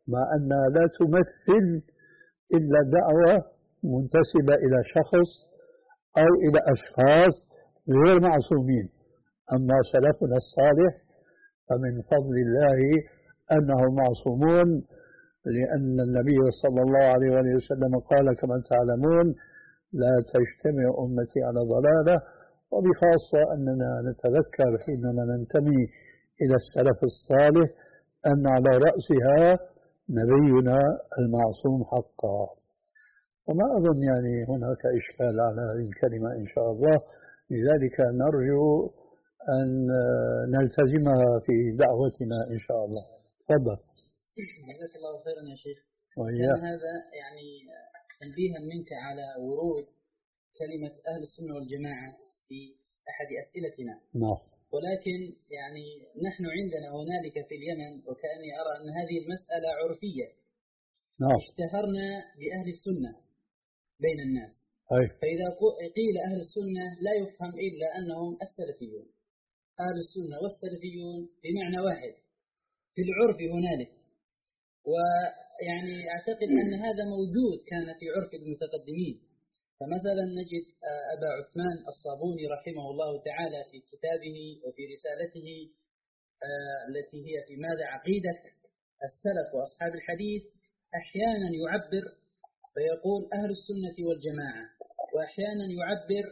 Speaker 3: مع أنها لا تمثل إلا دعوة منتسبة إلى شخص أو إلى أشخاص غير معصومين. أما سلفنا الصالح فمن فضل الله أنهم معصومون، لأن النبي صلى الله عليه وسلم قال كما تعلمون: لا تجتمع أمتي على ضلالة. وبخاصة أننا نتذكر حينما ننتمي إلى السلف الصالح أن على رأسها نبينا المعصوم حقا. وما أظن يعني هناك إشكال على هذه الكلمة إن شاء الله، لذلك نرجو أن نلتزمها في دعوتنا إن شاء الله. تفضل.
Speaker 4: جزاك الله خيرا يا شيخ.
Speaker 3: وإياك.
Speaker 4: كان هذا يعني تنبيها منك على ورود كلمة أهل السنة والجماعة في أحد أسئلتنا.
Speaker 3: نعم.
Speaker 4: ولكن يعني نحن عندنا هنالك في اليمن، وكأني أرى أن هذه المسألة عرفية.
Speaker 3: نعم.
Speaker 4: اشتهرنا بأهل السنة بين الناس.
Speaker 3: أي.
Speaker 4: فإذا قيل أهل السنة لا يفهم إلا أنهم السلفيون. أهل السنة والسلفيون بمعنى واحد في العرف هنالك. ويعني أعتقد أن هذا موجود كان في عرف المتقدمين. فمثلا نجد أبا عثمان الصابوني رحمه الله تعالى في كتابه وفي رسالته التي هي في ماذا عقيدة السلف وأصحاب الحديث أحيانا يعبر فيقول أهل السنة والجماعة، وأحيانا يعبر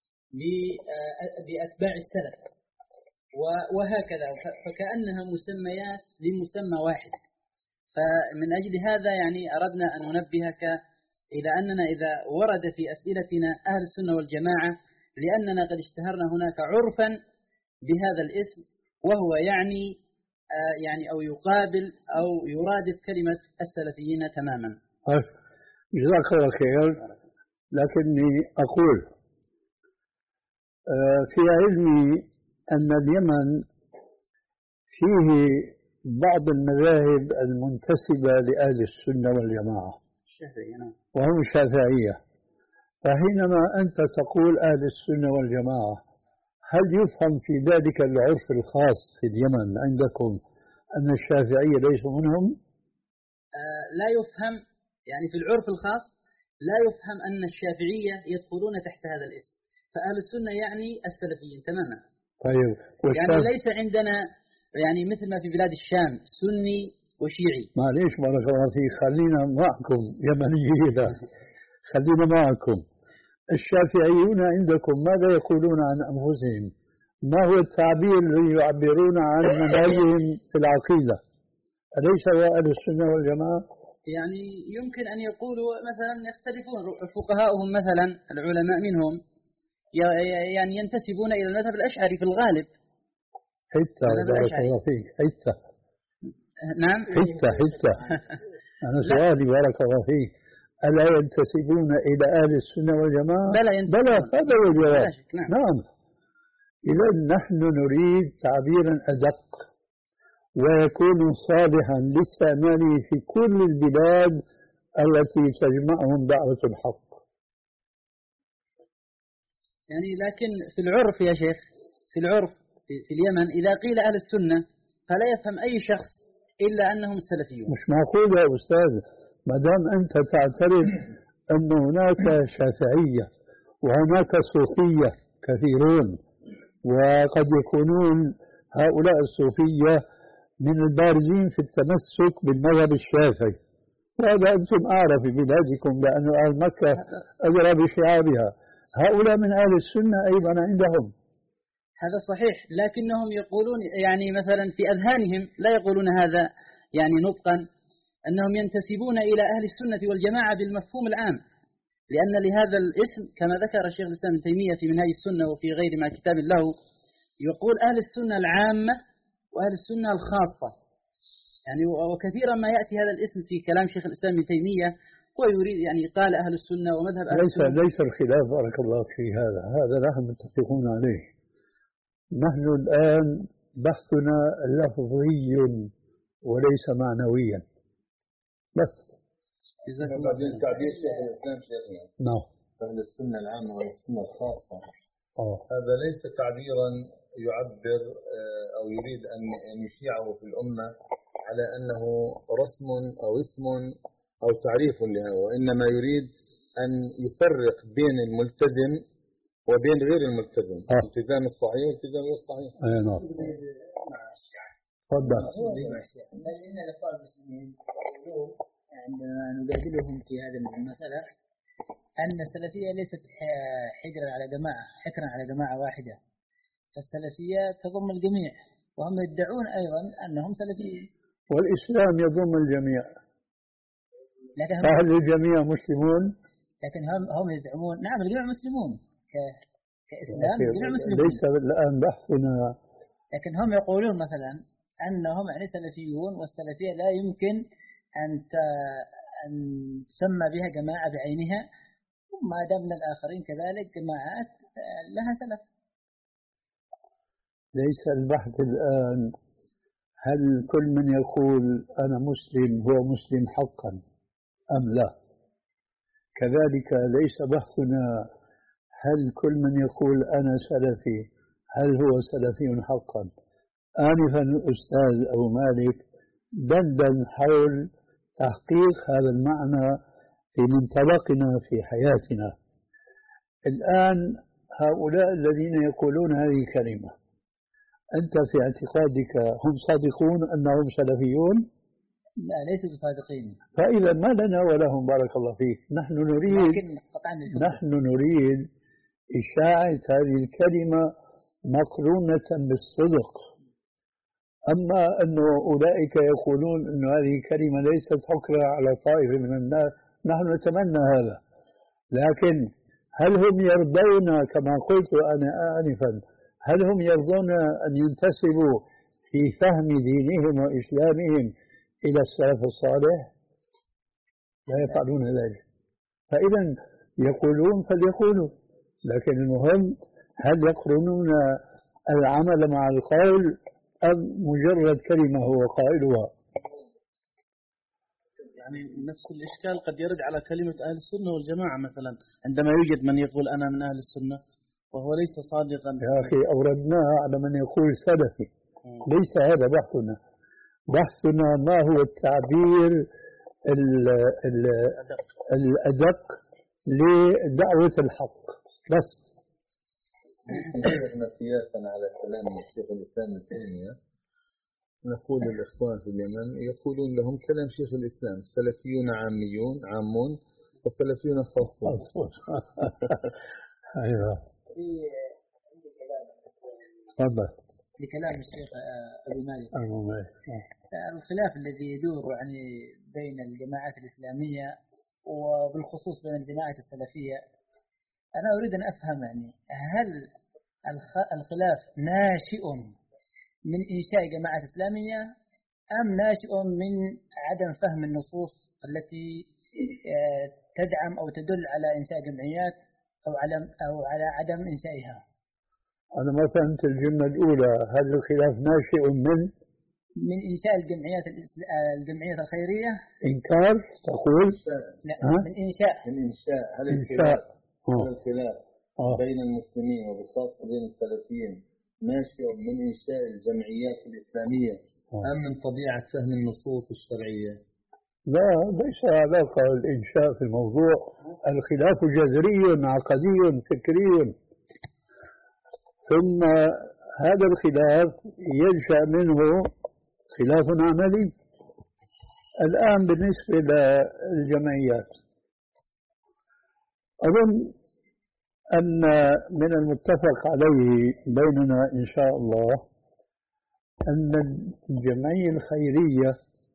Speaker 4: بأتباع السلف، وهكذا، فكأنها مسميات لمسمى واحد. فمن أجل هذا يعني أردنا أن ننبهك إلى أننا إذا ورد في أسئلتنا أهل السنة والجماعة لأننا قد اشتهرنا هناك عرفا بهذا الاسم، وهو يعني يعني أو يقابل أو يرادف كلمة السلفيين تماما.
Speaker 3: جزاك الله خير. لكني أقول في علمي أن اليمن فيه بعض المذاهب المنتسبة لأهل السنة والجماعة وهم الشافعية. فحينما أنت تقول أهل السنة والجماعة، هل يفهم في ذلك العرف الخاص في اليمن عندكم أن الشافعية ليسوا منهم؟
Speaker 4: آه لا يفهم، يعني في العرف الخاص لا يفهم أن الشافعية يدخلون تحت هذا الاسم. فأهل السنة يعني السلفيين تماما.
Speaker 3: طيب.
Speaker 4: يعني ليس عندنا يعني مثل ما في بلاد الشام سني وشيعي.
Speaker 3: معليش بارك الله فيك، خلينا معكم يمنيين، خلينا معكم. الشافعيون عندكم ماذا يقولون عن أنفسهم؟ ما هو التعبير الذي يعبرون عن منهجهم في العقيدة؟ أليس هو أهل السنة والجماعة؟
Speaker 4: يعني يمكن أن يقولوا مثلا يختلفون فقهاؤهم، مثلا العلماء منهم يعني ينتسبون إلى المذهب الأشعري في الغالب.
Speaker 3: حتى بارك الله فيك، حتى
Speaker 4: نعم
Speaker 3: حتى حتى أنا سؤالي بارك الله فيك، ألا ينتسبون إلى أهل السنة والجماعة؟
Speaker 4: بلى
Speaker 3: بلى، هذا هو الجواب.
Speaker 4: نعم,
Speaker 3: نعم. إذا نحن نريد تعبيرا أدق ويكون صالحا لاستعماله في كل البلاد التي تجمعهم دعوة الحق.
Speaker 4: يعني لكن في العرف يا شيخ، في العرف في, في اليمن إذا قيل أهل السنة فلا يفهم أي شخص إلا أنهم السلفيون.
Speaker 3: مش معقول يا أستاذ، ما دام أنت تعترف أن هناك شافعية وهناك صوفية كثيرون، وقد يكونون هؤلاء الصوفية من البارزين في التمسك بالمذهب الشافعي، وهذا أنتم أعرف في بلادكم لأن أهل مكة أدرى بشعابها. هؤلاء من أهل السنة أيضا عندهم.
Speaker 4: هذا صحيح، لكنهم يقولون يعني مثلا في أذهانهم لا يقولون هذا يعني نطقا، أنهم ينتسبون إلى أهل السنة والجماعة بالمفهوم العام، لأن لهذا الاسم كما ذكر الشيخ الإسلام ابن تيمية في منهاج السنة وفي غير ما كتاب له، يقول أهل السنة العامة وأهل السنة الخاصة. يعني وكثيرا ما يأتي هذا الاسم في كلام شيخ الإسلام ابن تيمية، ويريد يعني قال أهل السنة ومذهب أهل
Speaker 3: ليس
Speaker 4: السنة.
Speaker 3: ليس الخلاف بارك الله في هذا، هذا نحن متفقون عليه. نحن الآن بحثنا لفظي وليس معنويا بس.
Speaker 5: بعدين تعبير شيخ الإسلام شيخنا
Speaker 3: نعم
Speaker 5: أهل السنة العامة والسنة الخاصة،
Speaker 3: أوه.
Speaker 5: هذا ليس تعبيرا يعبر أو يريد أن يشيعه في الأمة على أنه رسم أو اسم أو تعريف لها، وإنما يريد أن يفرق بين الملتزم وبين غير الملتزم،
Speaker 3: آه.
Speaker 5: التزام الصحيح والتزام غير الصحيح.
Speaker 3: أي نعم. تفضل.
Speaker 2: بل إن الإخوان المسلمين يقولون عندما نجادلهم في هذه المسألة أن السلفية ليست حجرا على جماعة حكرا على جماعة واحدة، فالسلفية تضم الجميع، وهم يدعون أيضا أنهم سلفيين.
Speaker 3: والإسلام يضم الجميع،
Speaker 2: لكن
Speaker 3: هل الجميع مسلمون؟
Speaker 2: لكن هم هم يزعمون نعم الجميع مسلمون ك كإسلام الجميع مسلمون.
Speaker 3: ليس الآن بحثنا.
Speaker 2: لكن هم يقولون مثلا أنهم يعني سلفيون، والسلفية لا يمكن أن أن تسمى بها جماعة بعينها، وما دامنا الآخرين كذلك جماعات لها سلف.
Speaker 3: ليس البحث الآن هل كل من يقول أنا مسلم هو مسلم حقا أم لا. كذلك ليس بحثنا هل كل من يقول أنا سلفي هل هو سلفي حقا. آنفا الأستاذ أبو مالك دندن حول تحقيق هذا المعنى في منطلقنا في حياتنا. الآن هؤلاء الذين يقولون هذه الكلمة أنت في اعتقادك هم صادقون أنهم سلفيون؟
Speaker 2: لا ليسوا بصادقين.
Speaker 3: فإذا ما لنا ولهم بارك الله فيك. نحن نريد نحن نريد إشاعة هذه الكلمة مقرونة بالصدق. أما أن أولئك يقولون أن هذه الكلمة ليست حكرا على طائفة من الناس، نحن نتمنى هذا، لكن هل هم يرضون كما قلت أنا آنفا هل هم يرضون أن ينتسبوا في فهم دينهم وإسلامهم إلى السلف الصالح؟ لا يفعلون ذلك. فإذا يقولون فليقولوا، لكن المهم هل يقرنون العمل مع القول أم مجرد كلمة هو قائلها؟
Speaker 1: يعني نفس الإشكال قد يرد على كلمة أهل السنة والجماعة مثلا، عندما يوجد من يقول أنا من أهل السنة وهو ليس صادقا.
Speaker 3: يا أخي أوردناها على من يقول سلفي، ليس هذا بحثنا. بحثنا ما هو التعبير الأدق لدعوة الحق بس.
Speaker 5: نحن قياسا على كلام الشيخ الإسلام ابن تيمية نقول للإخوان في اليمن يقولون لهم كلام شيخ الإسلام: سلفيون عاميون عامون وسلفيون خاصون.
Speaker 3: أيوه.
Speaker 2: في عندي كلام
Speaker 3: تفضل.
Speaker 2: لكلام الشيخ أبو مالك.
Speaker 3: أبو مالك.
Speaker 2: الخلاف الذي يدور يعني بين الجماعات الإسلامية وبالخصوص بين الجماعات السلفية، أنا أريد أن أفهم يعني هل الخلاف ناشئ من إنشاء جماعات إسلامية أم ناشئ من عدم فهم النصوص التي تدعم أو تدل على إنشاء جمعيات أو على أو على عدم إنشائها؟
Speaker 3: أنا ما فهمت الجملة الأولى. هل الخلاف ناشئ من
Speaker 2: من إنشاء الجمعيات الجمعيات الخيرية؟
Speaker 3: إنكار تقول؟
Speaker 2: لا من إنشاء
Speaker 5: من إنشاء. هل
Speaker 3: إنشاء
Speaker 5: هل الخلاف آه. بين المسلمين وبالخاصة بين السلفيين ناشئ من إنشاء الجمعيات الإسلامية آه. أم من طبيعة فهم النصوص الشرعية؟
Speaker 3: لا، ليس علاقة الإنشاء في الموضوع. الخلاف جذري عقدي فكري، ثم هذا الخلاف ينشأ منه خلاف عملي. الآن بالنسبة للجمعيات أظن أن من المتفق عليه بيننا إن شاء الله أن الجمعية الخيرية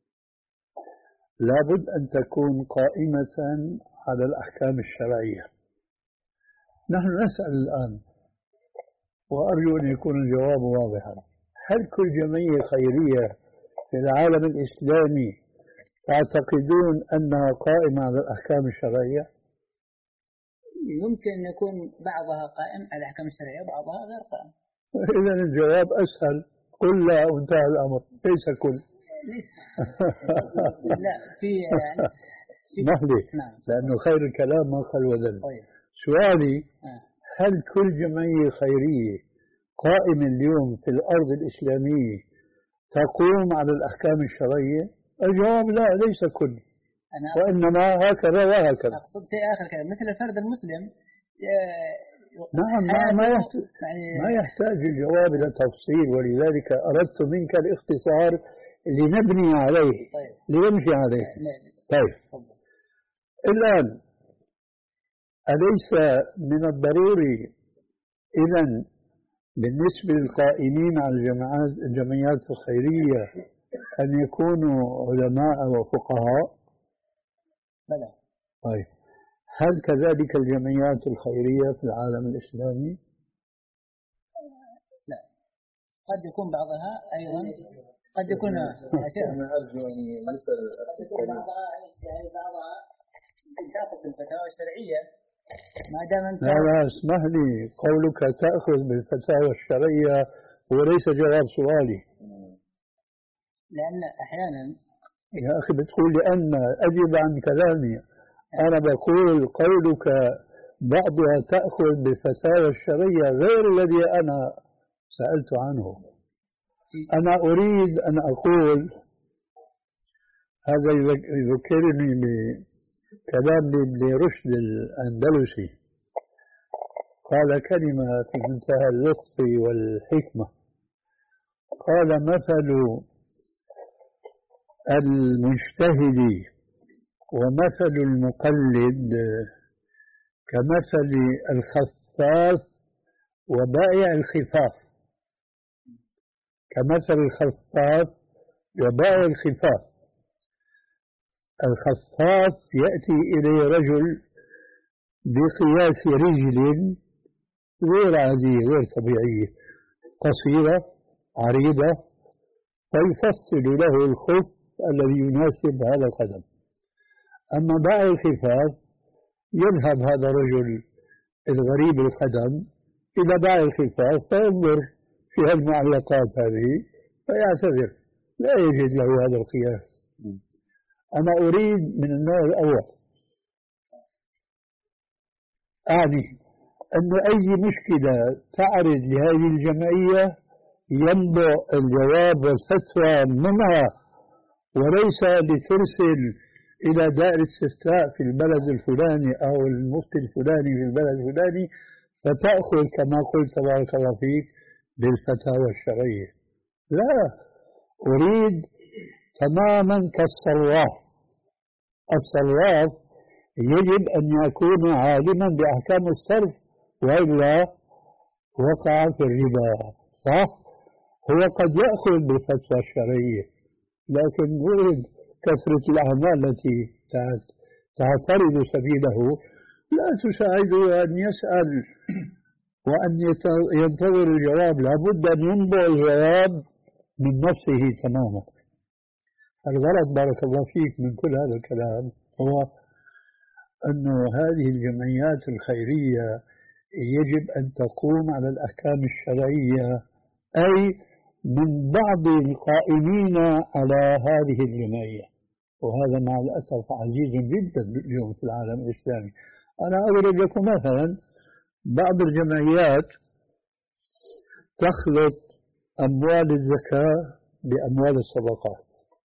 Speaker 3: لابد أن تكون قائمة على الأحكام الشرعية. نحن نسأل الآن وأرجو أن يكون الجواب واضحا: هل كل جمعية خيرية في العالم الإسلامي تعتقدون أنها قائمة على الأحكام الشرعية؟
Speaker 2: يمكن أن يكون بعضها قائم على الأحكام الشرعية وبعضها غير قائم.
Speaker 3: إذن الجواب أسهل: قل لا وانتهى الأمر. ليس كل
Speaker 2: ليس لا في يعني
Speaker 3: محلي
Speaker 2: نعم.
Speaker 3: لأنه خير الكلام ما خل وذل.
Speaker 2: طيب.
Speaker 3: سؤالي
Speaker 2: آه.
Speaker 3: هل كل جمعية خيرية قائمة اليوم في الأرض الإسلامية تقوم على الأحكام الشرعية؟ الجواب لا، ليس كل،
Speaker 2: أنا
Speaker 3: وإنما هكذا وهكذا.
Speaker 2: أقصد شيء آخر كذا مثل الفرد المسلم.
Speaker 3: نعم، ما ما يحتاج ما يحتاج الجواب إلى تفصيل، ولذلك أردت منك الاختصار لنبني عليه.
Speaker 2: طيب.
Speaker 3: لنمشي عليه. طيب. الآن أليس من الضروري إذن بالنسبة للقائمين على الجماعات الجمعيات الخيرية أن يكونوا علماء وفقهاء؟
Speaker 2: بلى.
Speaker 3: طيب، هل كذلك الجمعيات الخيرية في العالم الإسلامي؟
Speaker 2: لا، قد يكون بعضها أيضا، قد يكون
Speaker 5: أنا أرجو أن يسأل
Speaker 2: بعضها يعني بعضها تأخذ بالفتاوى الشرعية ما دام أنت.
Speaker 3: لا لا، اسمح لي، قولك تأخذ بالفتاوى الشرعية هو ليس جواب سؤالي.
Speaker 2: لأن أحيانا
Speaker 3: يا أخي بتقول لأن أجب عن كلامي. أنا بقول قولك بعضها تأخذ بالفتاوى الشرعية غير الذي أنا سألت عنه. أنا أريد أن أقول، هذا يذكرني بكلام ابن رشد الأندلسي، قال كلمة في منتهى اللطف والحكمة، قال مثل المجتهد ومثل المقلد كمثل الخفاف وبائع الخفاف. كمثل الخفاف وبائع الخفاف. الخفاف يأتي إليه رجل بقياس رجل غير عادية غير طبيعية، قصيرة عريضة، فيفصل له الخف الذي يناسب هذا القدم. أما بائع الخفاف يذهب هذا الرجل الغريب القدم إلى بائع الخفاف فينظر في المعلقات هذه فيعتذر، لا يجد له هذا القياس. أنا أريد من النوع الأول، أعني أن أي مشكلة تعرض لهذه الجمعية ينبع الجواب والفتوى منها، وليس لترسل إلى دائرة استفتاء في البلد الفلاني أو المفتي الفلاني في البلد الفلاني فتأخذ كما قلت بارك الله فيك بالفتاوى الشرعية. لا، أريد تماما كالصواف. الصواف يجب أن يكون عالما بأحكام الصرف وإلا وقع في الربا، صح؟ هو قد يأخذ بالفتوى الشرعية لكن أريد كثرة الأعمال التي تعترض سبيله لا تساعده أن يسأل وأن ينتظر الجواب. لابد أن ينبع الجواب من نفسه تماما. الغرض بارك الله فيك من كل هذا الكلام هو أن هذه الجمعيات الخيرية يجب أن تقوم على الأحكام الشرعية، أي من بعض القائمين على هذه الجمعية، وهذا مع الأسف عزيز جدا اليوم في العالم الإسلامي. أنا أضرب لكم مثلا بعض الجمعيات تخلط أموال الزكاة بأموال الصدقات،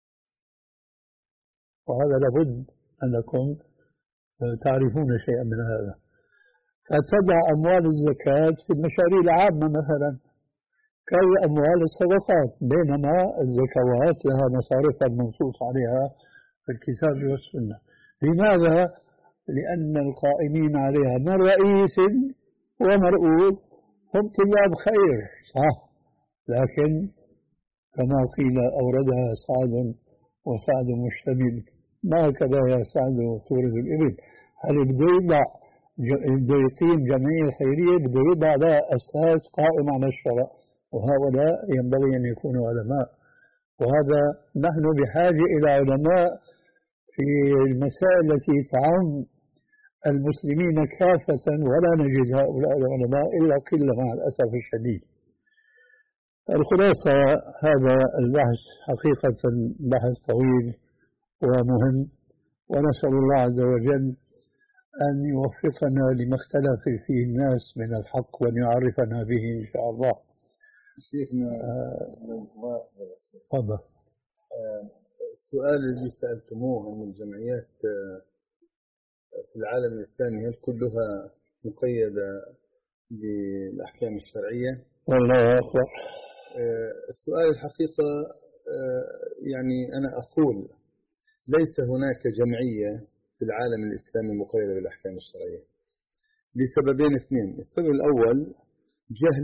Speaker 3: وهذا لابد أنكم تعرفون شيئا من هذا. فتضع أموال الزكاة في المشاريع العامة مثلا كأموال الصدقات، بينما الزكوات لها مصارفها المنصوص عليها في الكتاب والسنة. لماذا؟ لأن القائمين عليها من رئيس ومرؤوس هم طلاب خير، صح، لكن كما قيل أوردها سعد وسعد مشتمل، ما هكذا يا سعد تورد الإبل. هل بده يضع بده يقيم جمعية خيرية بده يضع لها أساس قائم على الشرع، وهؤلاء ينبغي أن يكونوا علماء، وهذا نحن بحاجة إلى علماء في المسائل التي تعم المسلمين كافة، ولا نجد هؤلاء العلماء إلا قلة مع الأسف الشديد. الخلاصة هذا البحث حقيقة بحث طويل ومهم، ونسأل الله عز وجل أن يوفقنا لما اختلف فيه الناس من الحق وأن يعرفنا به إن شاء الله.
Speaker 5: شيخنا
Speaker 3: تفضل.
Speaker 5: السؤال الذي سألتموه عن الجمعيات في العالم الإسلامي هل كلها مقيدة بالأحكام الشرعية؟
Speaker 3: الله أكبر.
Speaker 5: السؤال الحقيقة يعني أنا أقول ليس هناك جمعية في العالم الإسلامي مقيدة بالأحكام الشرعية لسببين اثنين. السبب الأول جهل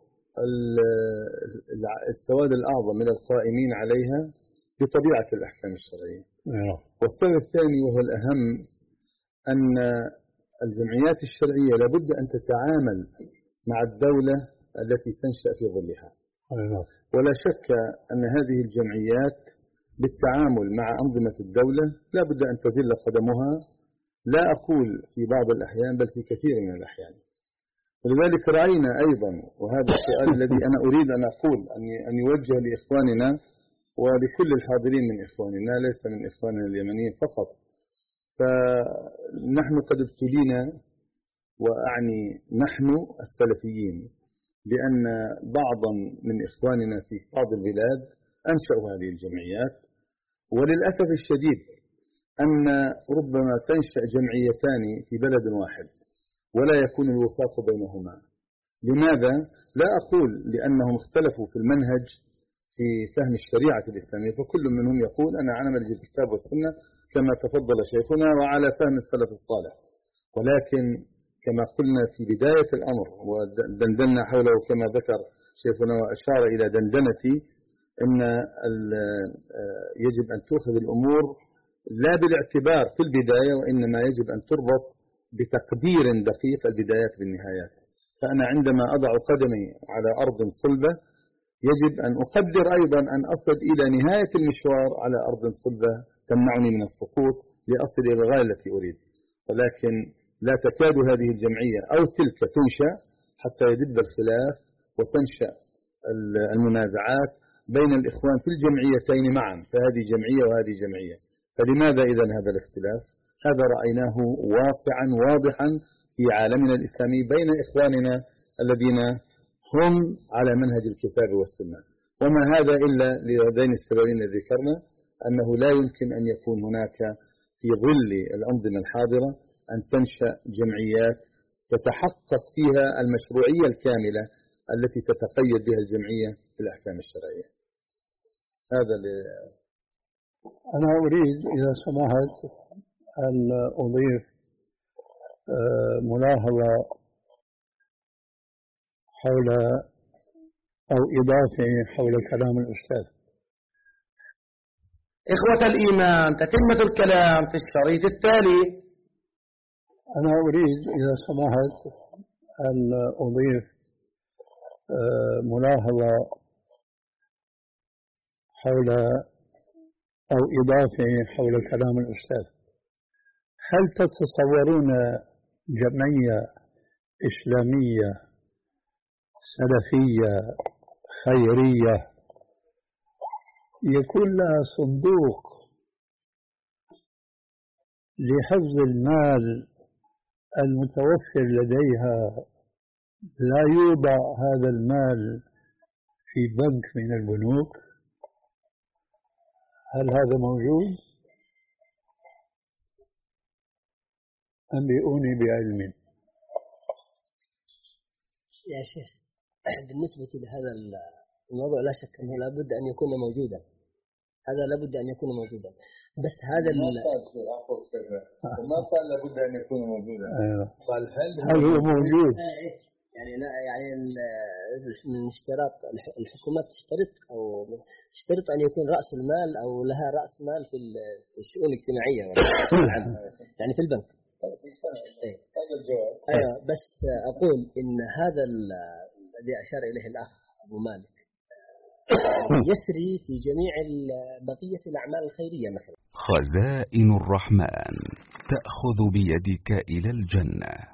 Speaker 5: السواد الأعظم من القائمين عليها بطبيعة الأحكام الشرعية. والسبب الثاني وهو الأهم أن الجمعيات الشرعية لابد أن تتعامل مع الدولة التي تنشأ في ظلها. ولا شك أن هذه الجمعيات بالتعامل مع أنظمة الدولة لا بد أن تزل قدمها، لا أقول في بعض الأحيان بل في كثير من الأحيان. ولذلك رأينا أيضا، وهذا السؤال الذي أنا أريد أن أقول أن يوجه لإخواننا ولكل الحاضرين من إخواننا ليس من إخواننا اليمنيين فقط، فنحن قد ابتلينا، وأعني نحن السلفيين، بأن بعضا من إخواننا في بعض البلاد أنشأوا هذه الجمعيات، وللأسف الشديد أن ربما تنشأ جمعيتان في بلد واحد ولا يكون الوفاق بينهما. لماذا؟ لا أقول لأنهم اختلفوا في المنهج في فهم الشريعة الإسلامية، فكل منهم يقول أنا على منهج الكتاب والسنة كما تفضل شيخنا وعلى فهم السلف الصالح، ولكن كما قلنا في بداية الأمر ودندنا حوله كما ذكر شيخنا وأشار إلى دندنتي، أن يجب أن تأخذ الأمور لا بالاعتبار في البداية، وإنما يجب أن تربط بتقدير دقيق البدايات بالنهايات. فأنا عندما أضع قدمي على أرض صلبة يجب أن أقدر أيضا أن أصل إلى نهاية المشوار على أرض صلبة تمنعني من السقوط لأصل إلى الغاية التي أريد. ولكن لا تكاد هذه الجمعية أو تلك تنشأ حتى يدب الخلاف وتنشأ المنازعات بين الإخوان في الجمعيتين معا، فهذه جمعية وهذه جمعية. فلماذا إذن هذا الاختلاف؟ هذا رأيناه واقعا واضحا في عالمنا الإسلامي بين إخواننا الذين هم على منهج الكتاب والسنة. وما هذا إلا لهذين السببين الذي ذكرنا، أنه لا يمكن أن يكون هناك في ظل الأنظمة الحاضرة أن تنشأ جمعيات تتحقق فيها المشروعية الكاملة التي تتقيد بها الجمعية في الأحكام الشرعية. هذا ل...
Speaker 3: أنا أريد إذا سمحت أن أضيف ملاحظة حول أو إضافة حول كلام الأستاذ.
Speaker 6: إخوة الإيمان، تتمة الكلام في الشريط التالي.
Speaker 3: أنا أريد إذا سمحت أن أضيف ملاحظة حول أو إضافة حول كلام الأستاذ. هل تتصورون جمعية إسلامية سلفية خيرية يكون لها صندوق لحفظ المال المتوفر لديها، لا يوضع هذا المال في بنك من البنوك؟ هل هذا موجود؟ أنبئوني بعلم.
Speaker 6: يا شيخ، بالنسبة لهذا الموضوع لا شك أنه لابد أن يكون موجودا، هذا لابد أن يكون موجودا، بس هذا
Speaker 5: ما قال ما قال لابد أن يكون موجودا، قال هل
Speaker 3: هل هو موجود؟
Speaker 6: يعني لا يعني من اشتراط الحكومات تشترط أو تشترط أن يكون رأس المال أو لها رأس مال في الشؤون الاجتماعية يعني في البنك.
Speaker 5: هذا الجواب.
Speaker 6: أيوة، بس أقول إن هذا الذي أشار إليه الأخ أبو مالك يسري في جميع بقية الأعمال الخيرية. مثلا
Speaker 7: خزائن الرحمن تأخذ بيدك إلى الجنة.